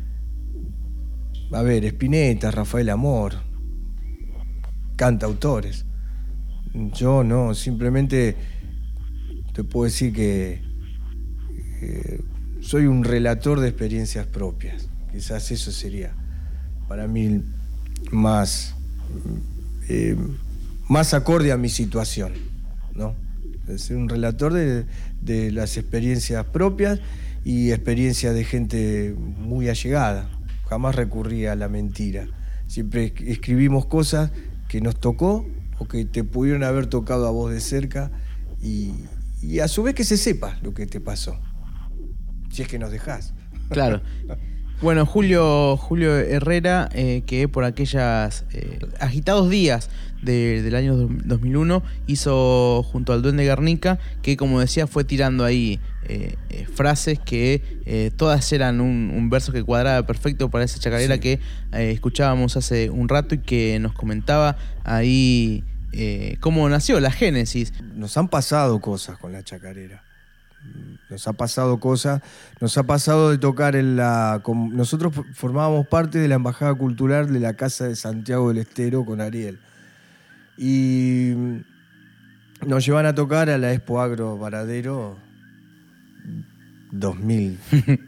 A ver, Spinetta, Rafael Amor, cantautores. Yo no, simplemente te puedo decir que... que soy un relator de experiencias propias. Quizás eso sería para mí más, eh, más acorde a mi situación, ¿no? Es ser un relator de, de las experiencias propias y experiencias de gente muy allegada. Jamás recurrí a la mentira. Siempre escribimos cosas que nos tocó o que te pudieron haber tocado a vos de cerca y, y a su vez que se sepa lo que te pasó. Si es que nos dejás. Claro. Bueno, Julio, Julio Herrera, eh, que por aquellos eh, agitados días de, del año dos mil uno hizo junto al Duende Guernica, que como decía fue tirando ahí eh, eh, frases que eh, todas eran un, un verso que cuadraba perfecto para esa chacarera, sí, que eh, escuchábamos hace un rato y que nos comentaba ahí eh, cómo nació la génesis. Nos han pasado cosas con la chacarera. Nos ha pasado cosas, nos ha pasado de tocar en la... Con, nosotros formábamos parte de la Embajada Cultural de la Casa de Santiago del Estero con Ariel. Y nos llevan a tocar a la Expo Agro Varadero dos mil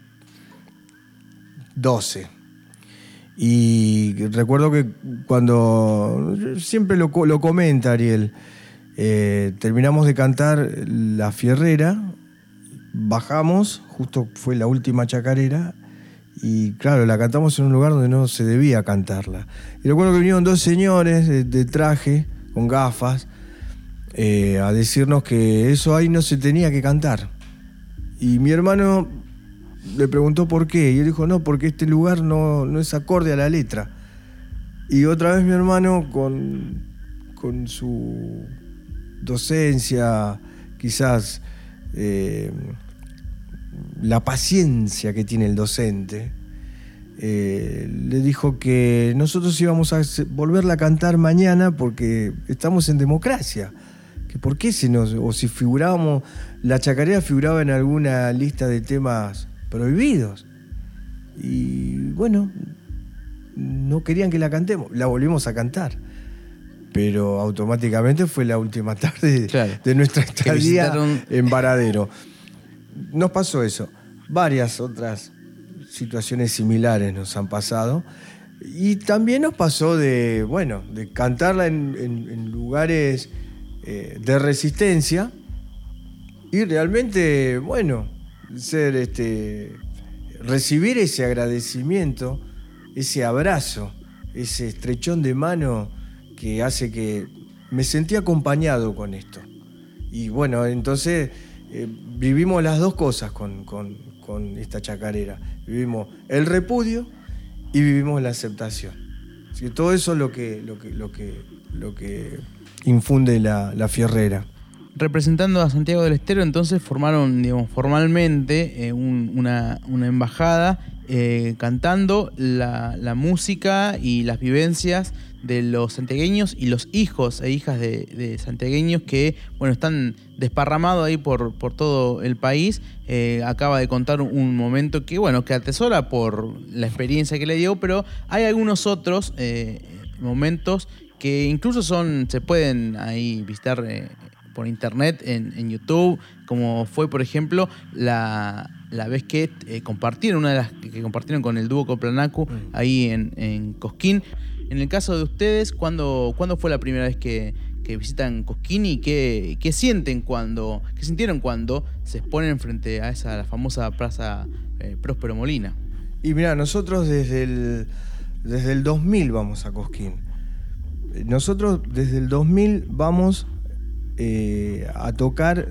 doce. Y recuerdo que cuando... Siempre lo, lo comenta Ariel. Eh, terminamos de cantar La Fierrera, bajamos, justo fue la última chacarera, y claro, la cantamos en un lugar donde no se debía cantarla. Y recuerdo que vinieron dos señores de, de traje, con gafas, eh, a decirnos que eso ahí no se tenía que cantar. Y mi hermano le preguntó por qué, y él dijo, no, porque este lugar no, no es acorde a la letra. Y otra vez mi hermano, con, con su docencia, quizás eh, la paciencia que tiene el docente, eh, le dijo que nosotros íbamos a volverla a cantar mañana porque estamos en democracia. Que por qué se nos, o si figurábamos, la chacarera figuraba en alguna lista de temas prohibidos. Y bueno, no querían que la cantemos, la volvimos a cantar. Pero automáticamente fue la última tarde claro, de nuestra estadía visitaron... en Varadero. Nos pasó eso. Varias otras situaciones similares nos han pasado. Y también nos pasó de, bueno, de cantarla en, en, en lugares eh, de resistencia y realmente, bueno, ser este, recibir ese agradecimiento, ese abrazo, ese estrechón de mano que hace que me sentí acompañado con esto. Y bueno, entonces eh, vivimos las dos cosas con, con, con esta chacarera. Vivimos el repudio y vivimos la aceptación. Así que todo eso es lo que, lo que, lo que, lo que infunde la, la Fierrera. Representando a Santiago del Estero, entonces formaron, digamos, formalmente eh, un, una, una embajada eh, cantando la, la música y las vivencias de los santiagueños y los hijos e hijas de, de santiagueños que, bueno, están desparramados ahí por, por todo el país. Eh, acaba de contar un momento que, bueno, que atesora por la experiencia que le dio, pero hay algunos otros eh, momentos que incluso son, se pueden ahí visitar eh, por internet, en, en YouTube, como fue, por ejemplo, la, la vez que eh, compartieron, una de las que, que compartieron con el dúo Coplanacu ahí en, en Cosquín. En el caso de ustedes, ¿cuándo, ¿cuándo fue la primera vez que, que visitan Cosquín y qué, qué sienten cuando, qué sintieron cuando se exponen frente a esa la famosa plaza eh, Próspero Molina? Y mira, nosotros desde el, desde el dos mil vamos a Cosquín. Nosotros desde el dos mil vamos eh, a tocar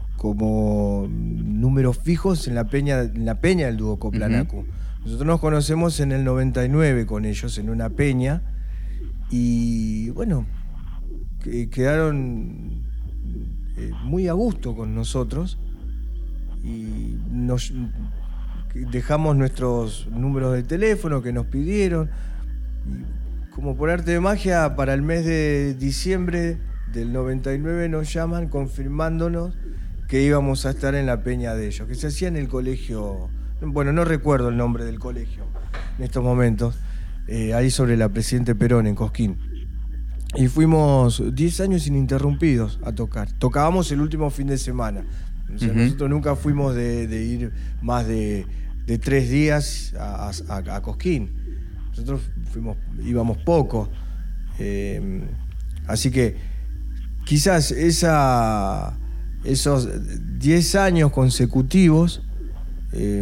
como números fijos en la peña, en la peña del dúo Coplanacu. Uh-huh. Nosotros nos conocemos en el noventa y nueve con ellos en una peña y bueno, quedaron muy a gusto con nosotros y nos dejamos nuestros números de teléfono que nos pidieron y como por arte de magia para el mes de diciembre del noventa y nueve nos llaman confirmándonos que íbamos a estar en la peña de ellos, que se hacía en el colegio. Bueno, no recuerdo el nombre del colegio en estos momentos, eh, ahí sobre la Presidente Perón, en Cosquín. Y fuimos diez años ininterrumpidos a tocar. Tocábamos el último fin de semana. O sea, uh-huh. Nosotros nunca fuimos de, de ir más de, de tres días a, a, a Cosquín. Nosotros fuimos, íbamos poco. Eh, así que quizás esa, esos diez años consecutivos Eh,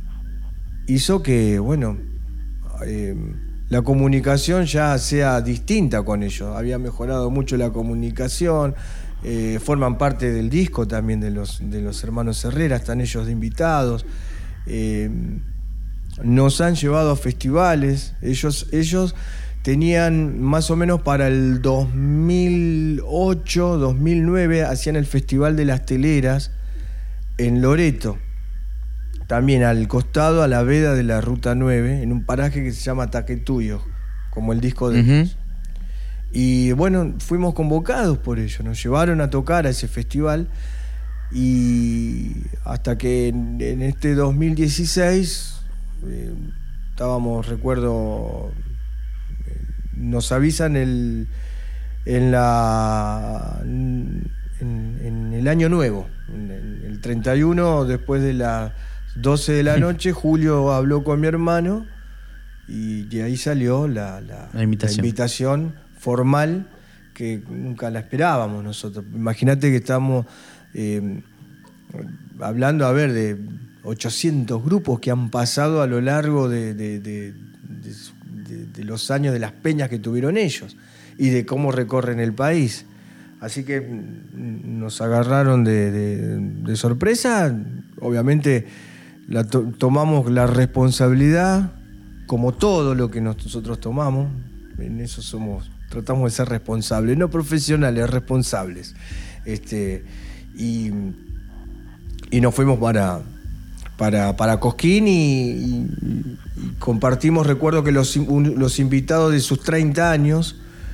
hizo que, bueno, eh, la comunicación ya sea distinta con ellos. Había mejorado mucho la comunicación, eh, forman parte del disco también de los, de los hermanos Herrera, están ellos de invitados. Eh, nos han llevado a festivales. Ellos, ellos tenían más o menos para el dos mil ocho, dos mil nueve, hacían el Festival de las Teleras en Loreto. También al costado, a la veda de la Ruta nueve, en un paraje que se llama Taquetuyo, como el disco de ellos. Uh-huh. Y bueno, fuimos convocados por ellos, nos llevaron a tocar a ese festival Y hasta que en, en este dos mil dieciséis eh, estábamos, recuerdo, eh, nos avisan el, en, la, en, en el año nuevo, en el, el treinta y uno, después de las doce de la noche, Julio habló con mi hermano y de ahí salió la, la, la, invitación. la invitación formal, que nunca la esperábamos nosotros. Imagínate que estamos eh, hablando, a ver, de ochocientos grupos que han pasado a lo largo de, de, de, de, de, de los años, de las peñas que tuvieron ellos y de cómo recorren el país. Así que nos agarraron de, de, de sorpresa. Obviamente la to- tomamos la responsabilidad, como todo lo que nosotros tomamos. En eso somos, tratamos de ser responsables, no profesionales, responsables. Este, y, y nos fuimos para, para, para Cosquín y, y, y compartimos, recuerdo que los, un, los invitados de sus treinta años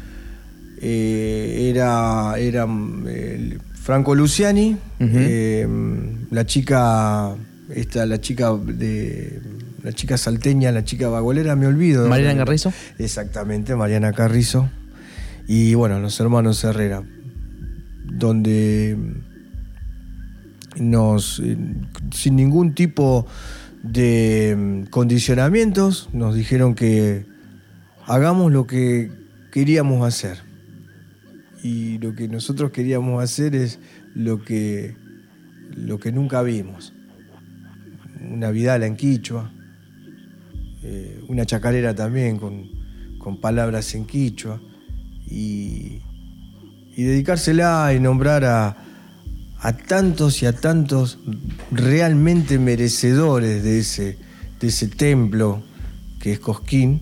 eh, era, era eh, Franco Luciani, uh-huh. eh, la chica, esta, la chica de la chica salteña, la chica bagolera, me olvido. Mariana Carrizo. Exactamente, Mariana Carrizo. Y bueno, los hermanos Herrera, donde nos, sin ningún tipo de condicionamientos, nos dijeron que hagamos lo que queríamos hacer. Y lo que nosotros queríamos hacer es lo que, lo que nunca vimos. Una vidala en quichua, eh, una chacarera también con, con palabras en quichua, y, y dedicársela y nombrar a, a tantos y a tantos realmente merecedores de ese, de ese templo que es Cosquín,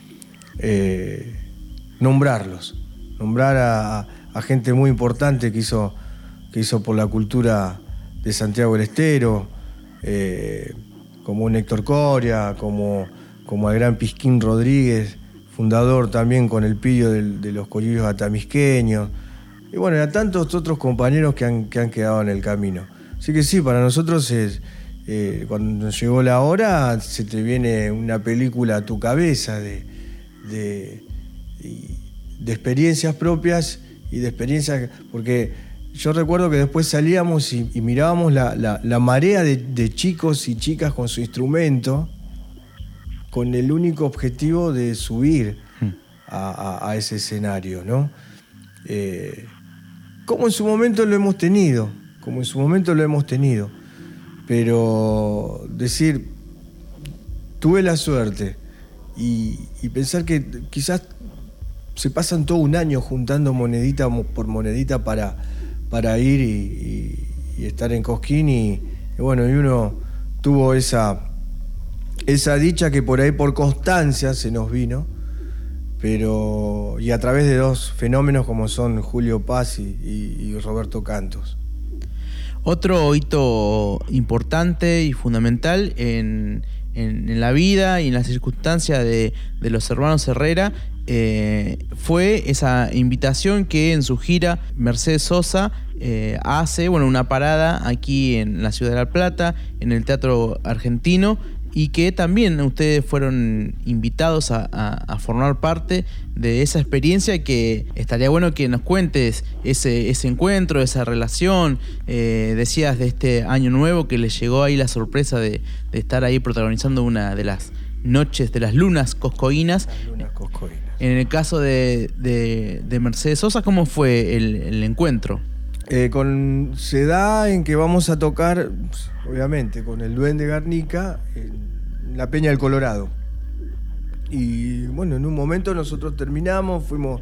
eh, nombrarlos. Nombrar a, a gente muy importante que hizo, que hizo por la cultura de Santiago del Estero, eh, como un Héctor Coria, como, como el gran Pisquín Rodríguez, fundador también con el pillo de, de los colillos atamisqueños, y bueno, y a tantos otros compañeros que han, que han quedado en el camino. Así que sí, para nosotros es, eh, cuando nos llegó la hora, se te viene una película a tu cabeza de... de y, de experiencias propias y de experiencias, porque yo recuerdo que después salíamos y, y mirábamos la, la, la marea de, de chicos y chicas con su instrumento, con el único objetivo de subir a, a, a ese escenario, ¿no? Eh, como en su momento lo hemos tenido, como en su momento lo hemos tenido, pero decir, tuve la suerte y, y pensar que quizás se pasan todo un año juntando monedita por monedita para, para ir y, y, y estar en Cosquín, y, y bueno, y uno tuvo esa, esa dicha que por ahí por constancia se nos vino, pero y a través de dos fenómenos como son Julio Paz y, y, y Roberto Cantos. Otro hito importante y fundamental en, en, en la vida y en las circunstancias de, de los hermanos Herrera eh, fue esa invitación que en su gira Mercedes Sosa eh, hace, bueno, una parada aquí en la ciudad de La Plata, en el Teatro Argentino, y que también ustedes fueron invitados a, a, a formar parte de esa experiencia, que estaría bueno que nos cuentes ese, ese encuentro, esa relación. Eh, decías de este año nuevo que les llegó ahí la sorpresa de, de estar ahí protagonizando una de las noches de las lunas coscoínas. Las lunas coscoínas. En el caso de, de, de Mercedes Sosa, ¿cómo fue el, el encuentro? Eh, con, se da en que vamos a tocar, obviamente, con el Duende Garnica en la Peña del Colorado. Y bueno, en un momento nosotros terminamos, fuimos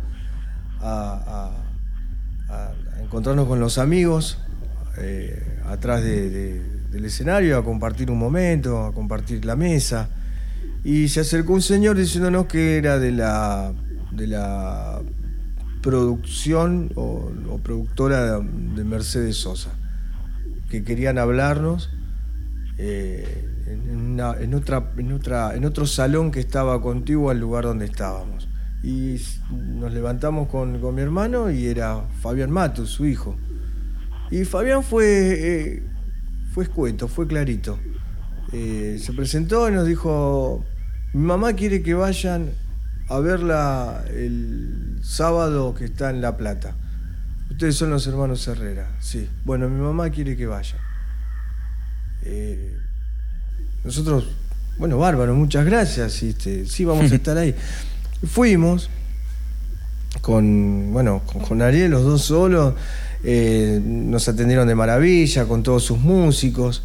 a, a, a encontrarnos con los amigos eh, atrás de, de, del escenario, a compartir un momento, a compartir la mesa. Y se acercó un señor diciéndonos que era de la, de la producción o, o productora de Mercedes Sosa, que querían hablarnos eh, en, una, en, otra, en, otra, en otro salón que estaba contiguo al lugar donde estábamos. Y nos levantamos con, con mi hermano y era Fabián Matus, su hijo. Y Fabián fue, eh, fue escueto, fue clarito. Eh, se presentó y nos dijo, mi mamá quiere que vayan a verla el sábado que está en La Plata. Ustedes son los hermanos Herrera, sí. Bueno, mi mamá quiere que vayan. Eh, nosotros, bueno, bárbaro, muchas gracias. Este, sí, vamos a estar ahí. Fuimos con, bueno, con, con Ariel, los dos solos. Eh, nos atendieron de maravilla con todos sus músicos.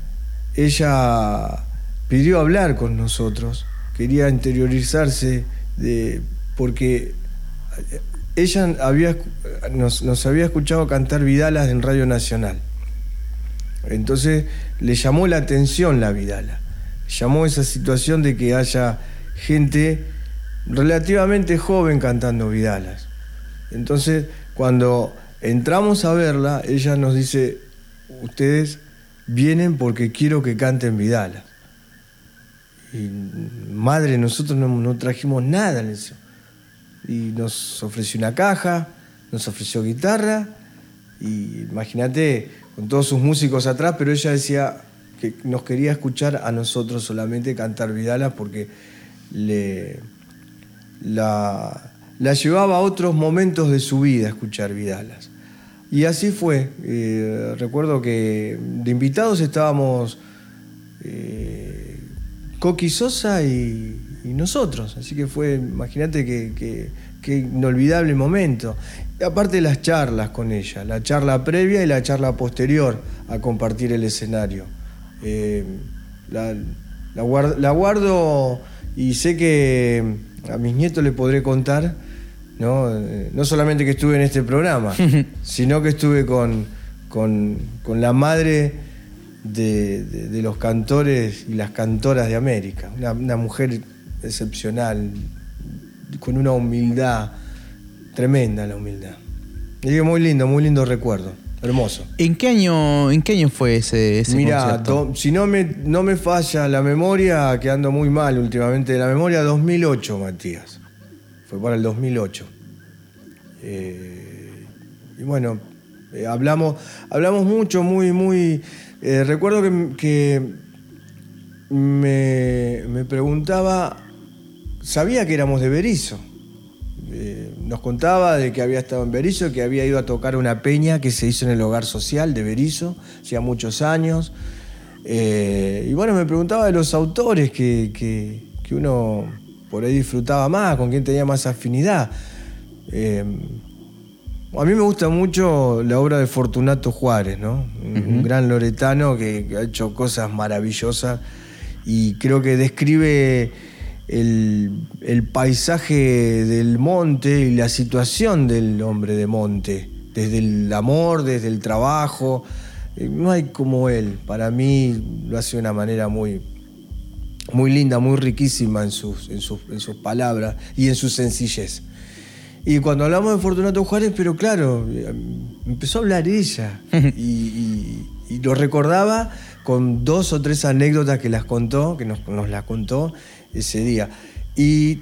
Ella pidió hablar con nosotros, quería interiorizarse de, porque ella había, nos, nos había escuchado cantar vidalas en Radio Nacional. Entonces le llamó la atención la vidala, llamó esa situación de que haya gente relativamente joven cantando vidalas. Entonces cuando entramos a verla, ella nos dice, ustedes vienen porque quiero que canten vidalas. Y madre, nosotros no, no trajimos nada en eso. Y nos ofreció una caja, nos ofreció guitarra, y imagínate, con todos sus músicos atrás, pero ella decía que nos quería escuchar a nosotros solamente cantar vidalas porque le, la, la llevaba a otros momentos de su vida escuchar vidalas. Y así fue. Eh, recuerdo que de invitados estábamos eh, Coqui Sosa y, y nosotros. Así que fue, imagínate que, que, que inolvidable momento. Y aparte las charlas con ella, la charla previa y la charla posterior a compartir el escenario. Eh, la, la, guardo, la guardo y sé que a mis nietos les podré contar. ¿No? No solamente que estuve en este programa, sino que estuve con, con, con la madre de, de, de los cantores y las cantoras de América. Una, una mujer excepcional, con una humildad tremenda, la humildad. Y digo, muy lindo, muy lindo recuerdo, hermoso. ¿En qué año, en qué año fue ese, ese Mirá, concierto? Do, si no me, no me falla la memoria, que ando muy mal últimamente de la memoria, dos mil ocho, Matías. Fue para el dos mil ocho. Eh, y bueno, eh, hablamos, hablamos mucho, muy, muy... Eh, recuerdo que, que me, me preguntaba, sabía que éramos de Berisso. Eh, nos contaba de que había estado en Berisso, que había ido a tocar una peña que se hizo en el hogar social de Berisso, hacía muchos años. Eh, y bueno, me preguntaba de los autores que, que, que uno por ahí disfrutaba más, con quién tenía más afinidad. Eh, a mí me gusta mucho la obra de Fortunato Juárez, ¿no? Un, uh-huh. un gran loretano que, que ha hecho cosas maravillosas y creo que describe el, el paisaje del monte y la situación del hombre de monte, desde el amor, desde el trabajo. Eh, no hay como él. Para mí lo hace de una manera muy... muy linda, muy riquísima en sus, en, sus, en sus palabras y en su sencillez. Y cuando hablamos de Fortunato Juárez, pero claro, empezó a hablar ella y, y, y lo recordaba con dos o tres anécdotas que las contó, que nos, nos las contó ese día. Y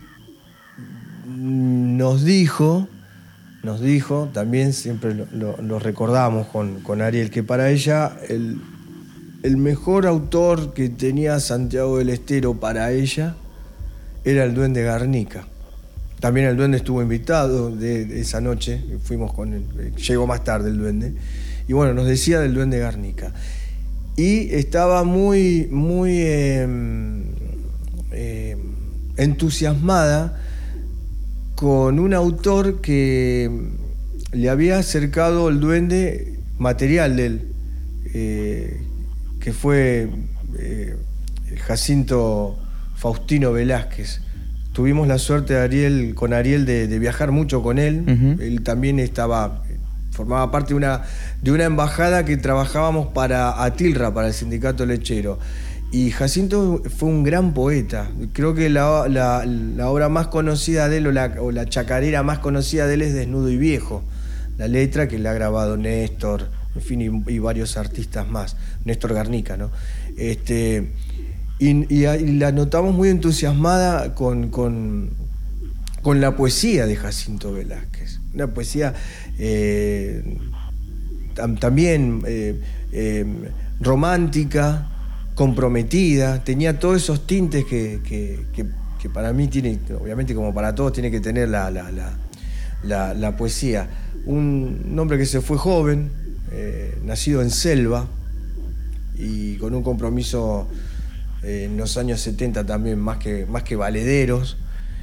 nos dijo, nos dijo, también siempre lo, lo, lo recordamos con, con Ariel, que para ella el El mejor autor que tenía Santiago del Estero para ella era el Duende Garnica. También el Duende estuvo invitado de, de esa noche, fuimos con él, llegó más tarde el Duende. Y bueno, nos decía del Duende Garnica. Y estaba muy, muy eh, eh, entusiasmada con un autor que le había acercado el Duende material de él. Eh, que fue eh, Jacinto Faustino Velázquez. Tuvimos la suerte de Ariel, con Ariel de, de viajar mucho con él. Uh-huh. Él también estaba, formaba parte de una, de una embajada que trabajábamos para Atilra, para el sindicato lechero. Y Jacinto fue un gran poeta. Creo que la, la, la obra más conocida de él, o la, o la chacarera más conocida de él, es Desnudo y Viejo. La letra que le ha grabado Néstor, en fin, y, y varios artistas más, Néstor Garnica, ¿no? Este, y, y, y la notamos muy entusiasmada con, con, con la poesía de Jacinto Velázquez. Una poesía eh, tam, también eh, eh, romántica, comprometida, tenía todos esos tintes que, que, que, que para mí tiene, obviamente como para todos, tiene que tener la, la, la, la, la poesía. Un hombre que se fue joven, eh, nacido en selva y con un compromiso eh, en los años setenta también más que, más que valederos.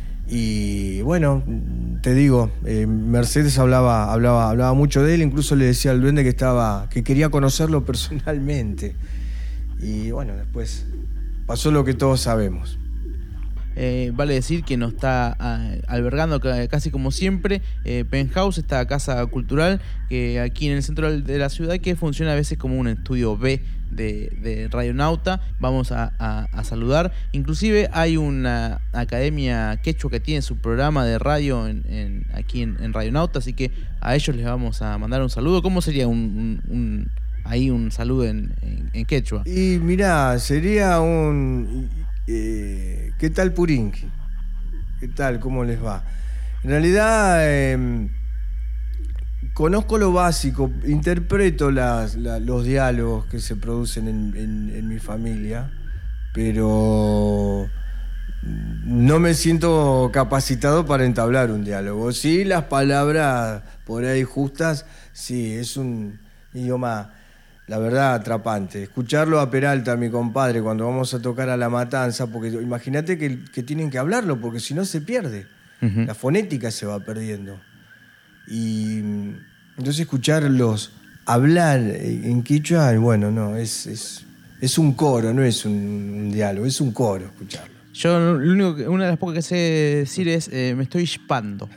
Y bueno, te digo, eh, Mercedes hablaba, hablaba, hablaba mucho de él, incluso le decía al duende que estaba, que quería conocerlo personalmente. Y bueno, después pasó lo que todos sabemos. Eh, vale decir que nos está ah, albergando casi como siempre eh, Penthouse, esta casa cultural que aquí en el centro de la ciudad, que funciona a veces como un estudio B de, de Radionauta. Vamos a, a, a saludar. Inclusive hay una academia quechua que tiene su programa de radio en, en, aquí en, en Radionauta, así que a ellos les vamos a mandar un saludo. ¿Cómo sería un, un, un ahí un saludo en, en, en quechua? Y mirá, sería un... Eh, ¿qué tal Purinqui? ¿Qué tal? ¿Cómo les va? En realidad eh, conozco lo básico, interpreto las, la, los diálogos que se producen en, en, en mi familia, pero no me siento capacitado para entablar un diálogo. Sí, las palabras por ahí justas, sí, es un idioma, la verdad, atrapante. Escucharlo a Peralta, mi compadre, cuando vamos a tocar a La Matanza, porque imagínate que, que tienen que hablarlo, porque si no se pierde. Uh-huh. La fonética se va perdiendo. Y entonces escucharlos hablar en quichua, bueno, no, es, es, es un coro, no es un, un diálogo, es un coro escucharlo. Yo lo único que, una de las pocas que sé decir es eh, me estoy hispando.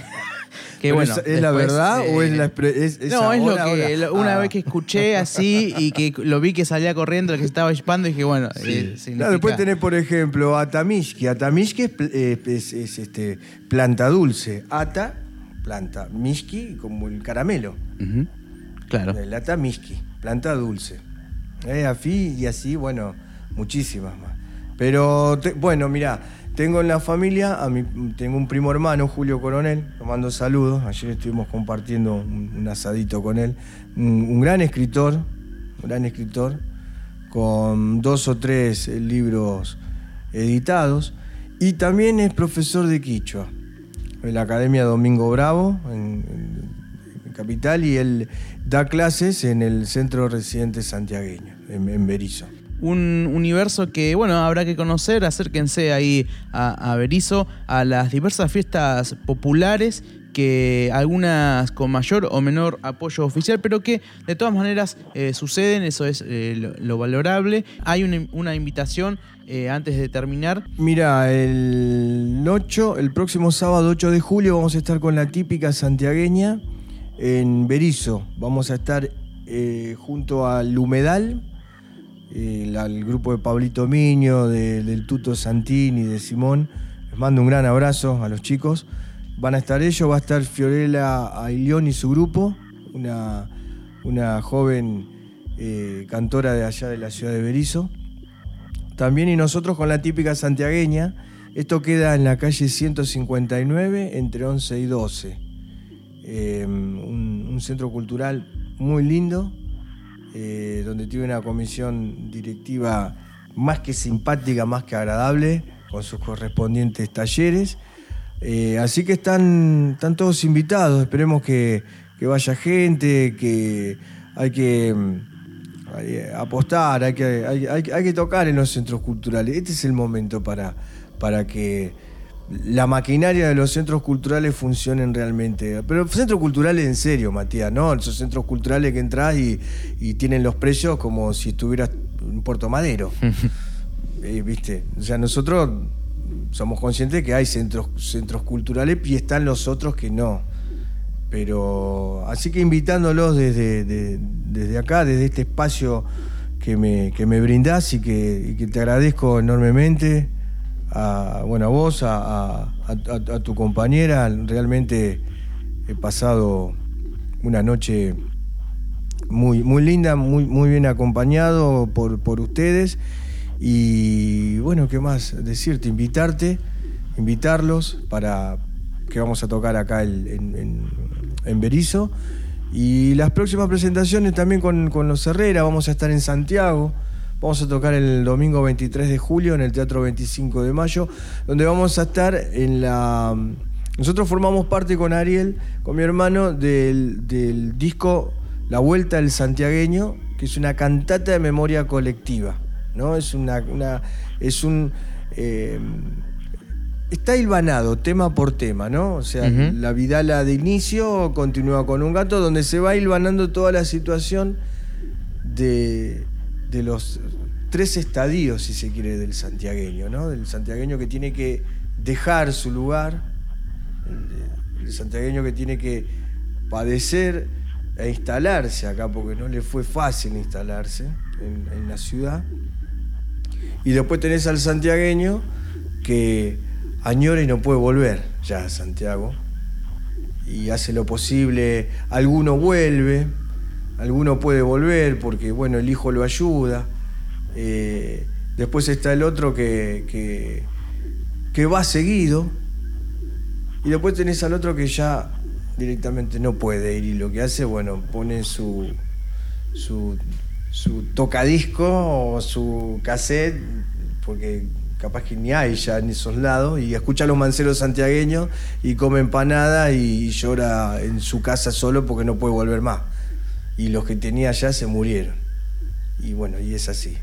Que bueno, ¿Es, ¿Es la verdad eh, o es la es, es No, ahora, es lo que ahora? una ah. vez que escuché así y que lo vi que salía corriendo, el que estaba hispando, y dije, bueno, sí. eh, significa... Claro, después tenés, por ejemplo, Atamishki. Atamishki es, eh, es, es este, planta dulce. Ata, planta. Mishki, como el caramelo. Uh-huh. Claro. El Atamishki, planta dulce. Eh, afí y así, bueno, muchísimas más. Pero, te, bueno, mirá, tengo en la familia, a mi, tengo un primo hermano, Julio Coronel, le mando saludos. Ayer estuvimos compartiendo un, un asadito con él. Un, un gran escritor, un gran escritor, con dos o tres libros editados. Y también es profesor de quichua en la Academia Domingo Bravo, en, en, en Capital, y él da clases en el Centro Residente Santiagueño, en, en Berisso. Un universo que, bueno, habrá que conocer. Acérquense ahí a, a Berisso, a las diversas fiestas populares, que algunas con mayor o menor apoyo oficial, pero que de todas maneras eh, suceden. Eso es eh, lo, lo valorable. Hay una, una invitación eh, antes de terminar. Mira, el ocho, el próximo sábado ocho de julio vamos a estar con la típica santiagueña en Berisso. Vamos a estar eh, junto al Humedal, El, al grupo de Pablito Miño, de, del Tuto Santini, de Simón. Les mando un gran abrazo a los chicos. Van a estar ellos, va a estar Fiorella Ailión y su grupo, una, una joven eh, cantora de allá de la ciudad de Berisso. También, y nosotros con la típica santiagueña. Esto queda en la calle ciento cincuenta y nueve, entre once y doce. Eh, un, un centro cultural muy lindo, Eh, donde tiene una comisión directiva más que simpática, más que agradable, con sus correspondientes talleres. Eh, así que están, están todos invitados. Esperemos que, que vaya gente, que hay que hay, apostar, hay que, hay, hay, hay que tocar en los centros culturales. Este es el momento para, para que la maquinaria de los centros culturales funcionen realmente. Pero centros culturales en serio, Matías, ¿no? Esos centros culturales que entras y, y tienen los precios como si estuvieras en Puerto Madero. eh, ¿Viste? O sea, nosotros somos conscientes que hay centros, centros culturales y están los otros que no. Pero así que invitándolos desde, de, desde acá, desde este espacio que me, que me brindás y que, y que te agradezco enormemente. A, bueno, a vos, a, a, a, a tu compañera. Realmente he pasado una noche muy, muy linda, muy, muy bien acompañado por, por ustedes. Y bueno, ¿qué más decirte? Invitarte, invitarlos para que vamos a tocar acá el, en, en, en Berisso. Y las próximas presentaciones también con, con los Herrera, vamos a estar en Santiago, vamos a tocar el domingo veintitrés de julio en el Teatro veinticinco de mayo, donde vamos a estar en la... Nosotros formamos parte con Ariel, con mi hermano, del, del disco La Vuelta del Santiagueño, que es una cantata de memoria colectiva, ¿no? Es una... una es un... Eh, está hilvanado tema por tema, ¿no? O sea, uh-huh. La Vidala de inicio continúa con Un Gato, donde se va hilvanando toda la situación de, de los tres estadios, si se quiere, del santiagueño, ¿no? Del santiagueño que tiene que dejar su lugar, el, el santiagueño que tiene que padecer e instalarse acá, porque no le fue fácil instalarse en, en la ciudad. Y después tenés al santiagueño que añora y no puede volver ya a Santiago, y hace lo posible. Alguno vuelve, alguno puede volver porque, bueno, el hijo lo ayuda. Eh, después está el otro que, que, que va seguido, y después tenés al otro que ya directamente no puede ir, y lo que hace, bueno, pone su, su, su tocadisco o su cassette, porque capaz que ni hay ya en esos lados, y escucha a los manceros santiagueños y come empanada y llora en su casa solo porque no puede volver más. Y los que tenía allá se murieron. Y bueno, y es así.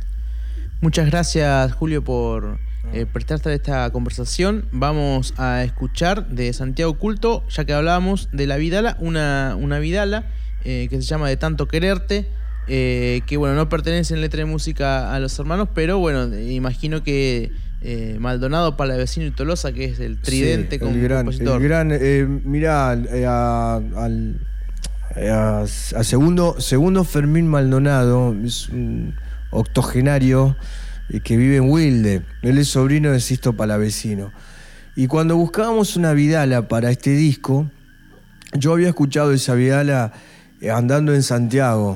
Muchas gracias, Julio, por eh, prestarte a esta conversación. Vamos a escuchar de Santiago Culto, ya que hablábamos de la Vidala, una, una Vidala eh, que se llama De Tanto Quererte. Eh, que bueno, no pertenece en letra de música a los hermanos, pero bueno, imagino que eh, Maldonado, Palavecino y Tolosa, que es el tridente, sí, como el gran, compositor. El gran, eh, mirá, eh, a, al, a, a segundo, segundo Fermín Maldonado, es un octogenario eh, que vive en Wilde. Él es sobrino de Sisto Palavecino. Y cuando buscábamos una Vidala para este disco, yo había escuchado esa Vidala eh, andando en Santiago.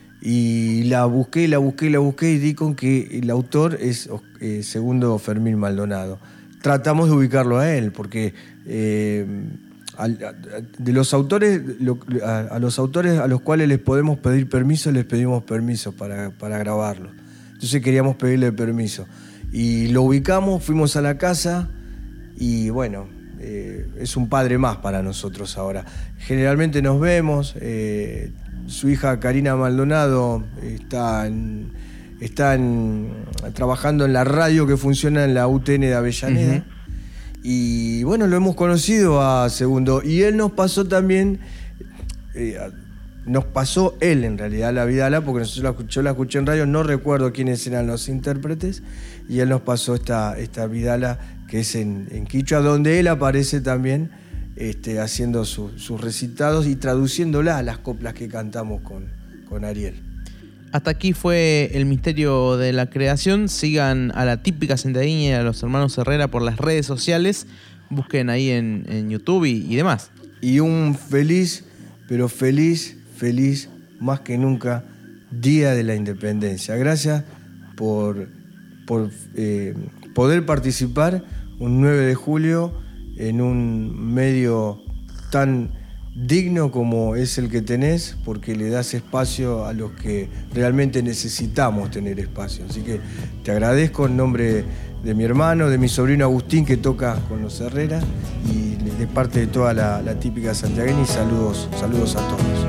Y la busqué, la busqué, la busqué y di con que el autor es eh, segundo Fermín Maldonado. Tratamos de ubicarlo a él, porque eh, a, a, de los autores, lo, a, a los autores a los cuales les podemos pedir permiso, les pedimos permiso para, para grabarlo. Entonces queríamos pedirle permiso. Y lo ubicamos, fuimos a la casa y bueno, eh, es un padre más para nosotros ahora. Generalmente nos vemos. Eh, Su hija Karina Maldonado está, en, está en, trabajando en la radio que funciona en la U T N de Avellaneda. Uh-huh. Y bueno, lo hemos conocido a Segundo. Y él nos pasó también, eh, nos pasó él en realidad la Vidala, porque nosotros la escuché, yo la escuché en radio, no recuerdo quiénes eran los intérpretes, y él nos pasó esta, esta Vidala que es en, en quichua, donde él aparece también. Este, haciendo su, sus recitados y traduciéndolas a las coplas que cantamos con, con Ariel. Hasta aquí fue el misterio de la creación. Sigan a la típica santiagueña y a los hermanos Herrera por las redes sociales. Busquen ahí en, en YouTube y, y demás. Y un feliz, pero feliz, feliz, más que nunca, Día de la Independencia. Gracias por, por eh, poder participar un nueve de julio en un medio tan digno como es el que tenés, porque le das espacio a los que realmente necesitamos tener espacio. Así que te agradezco en nombre de mi hermano, de mi sobrino Agustín, que toca con los Herrera, y de parte de toda la, la típica santiagueña, y saludos, saludos a todos.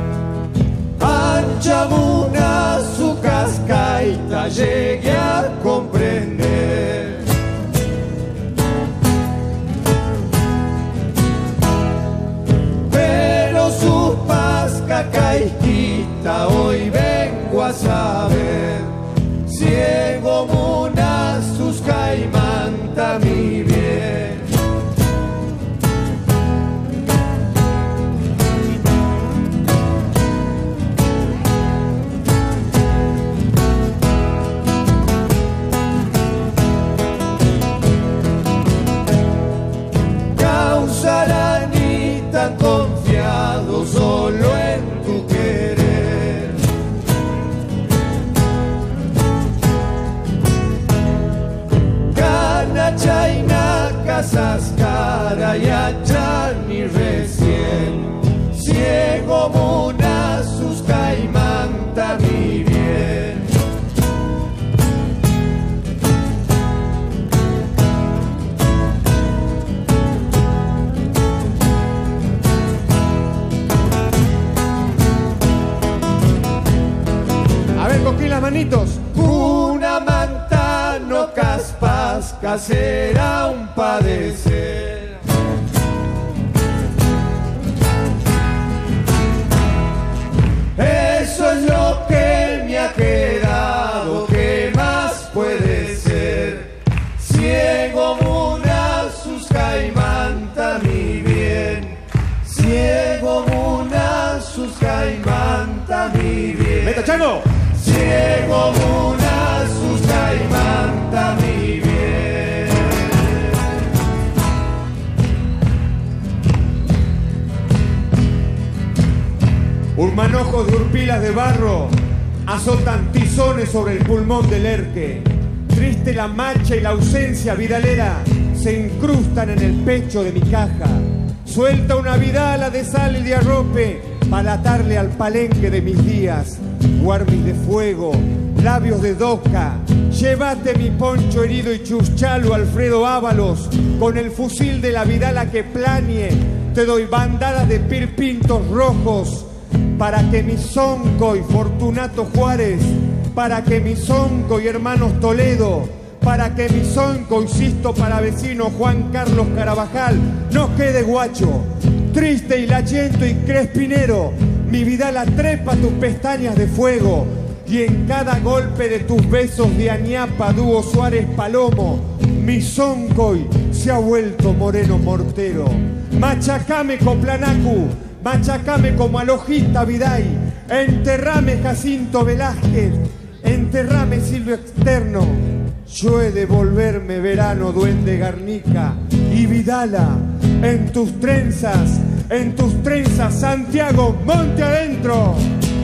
Anchamuna su cascaita llegué a comprender. Su pascacaitita hoy vengo a saber. Ciego muna sus caimanta mi bien. Causará ni tan confiado solo en tu querer. hermanitos. Una manta no caspasca será un padecer. Eso es lo que me ha quedado, ¿qué más puede ser? Ciego muna sus caimanta mi bien, ciego muna sus caimanta mi bien. ¡Meta, Chango! Ciego muna sus caimanta mi bien. Un manojo de urpilas de barro azotan tizones sobre el pulmón del erque. Triste la marcha y la ausencia vidalera se incrustan en el pecho de mi caja. Suelta una vidala de sal y de arrope para atarle al palenque de mis días. Guarmis de fuego, labios de doca, llévate mi poncho herido y chuschalo, Alfredo Ábalos, con el fusil de la vidala que plañe, te doy bandadas de pirpintos rojos, para que mi Sonco y Fortunato Juárez, para que mi Sonco y hermanos Toledo, para que mi Sonco y Sisto para vecino Juan Carlos Carabajal no quede guacho, triste y lachento y crespinero, mi vidala trepa tus pestañas de fuego, y en cada golpe de tus besos de Añapa, Dúo Suárez Palomo, mi Soncoy se ha vuelto moreno mortero. Machacame Coplanacu, machacame como alojista Viday, enterrame Jacinto Velázquez, enterrame Silvio Externo. Yo he de volverme verano, duende Garnica, y vidala, en tus trenzas, en tus trenzas, Santiago, monte adentro.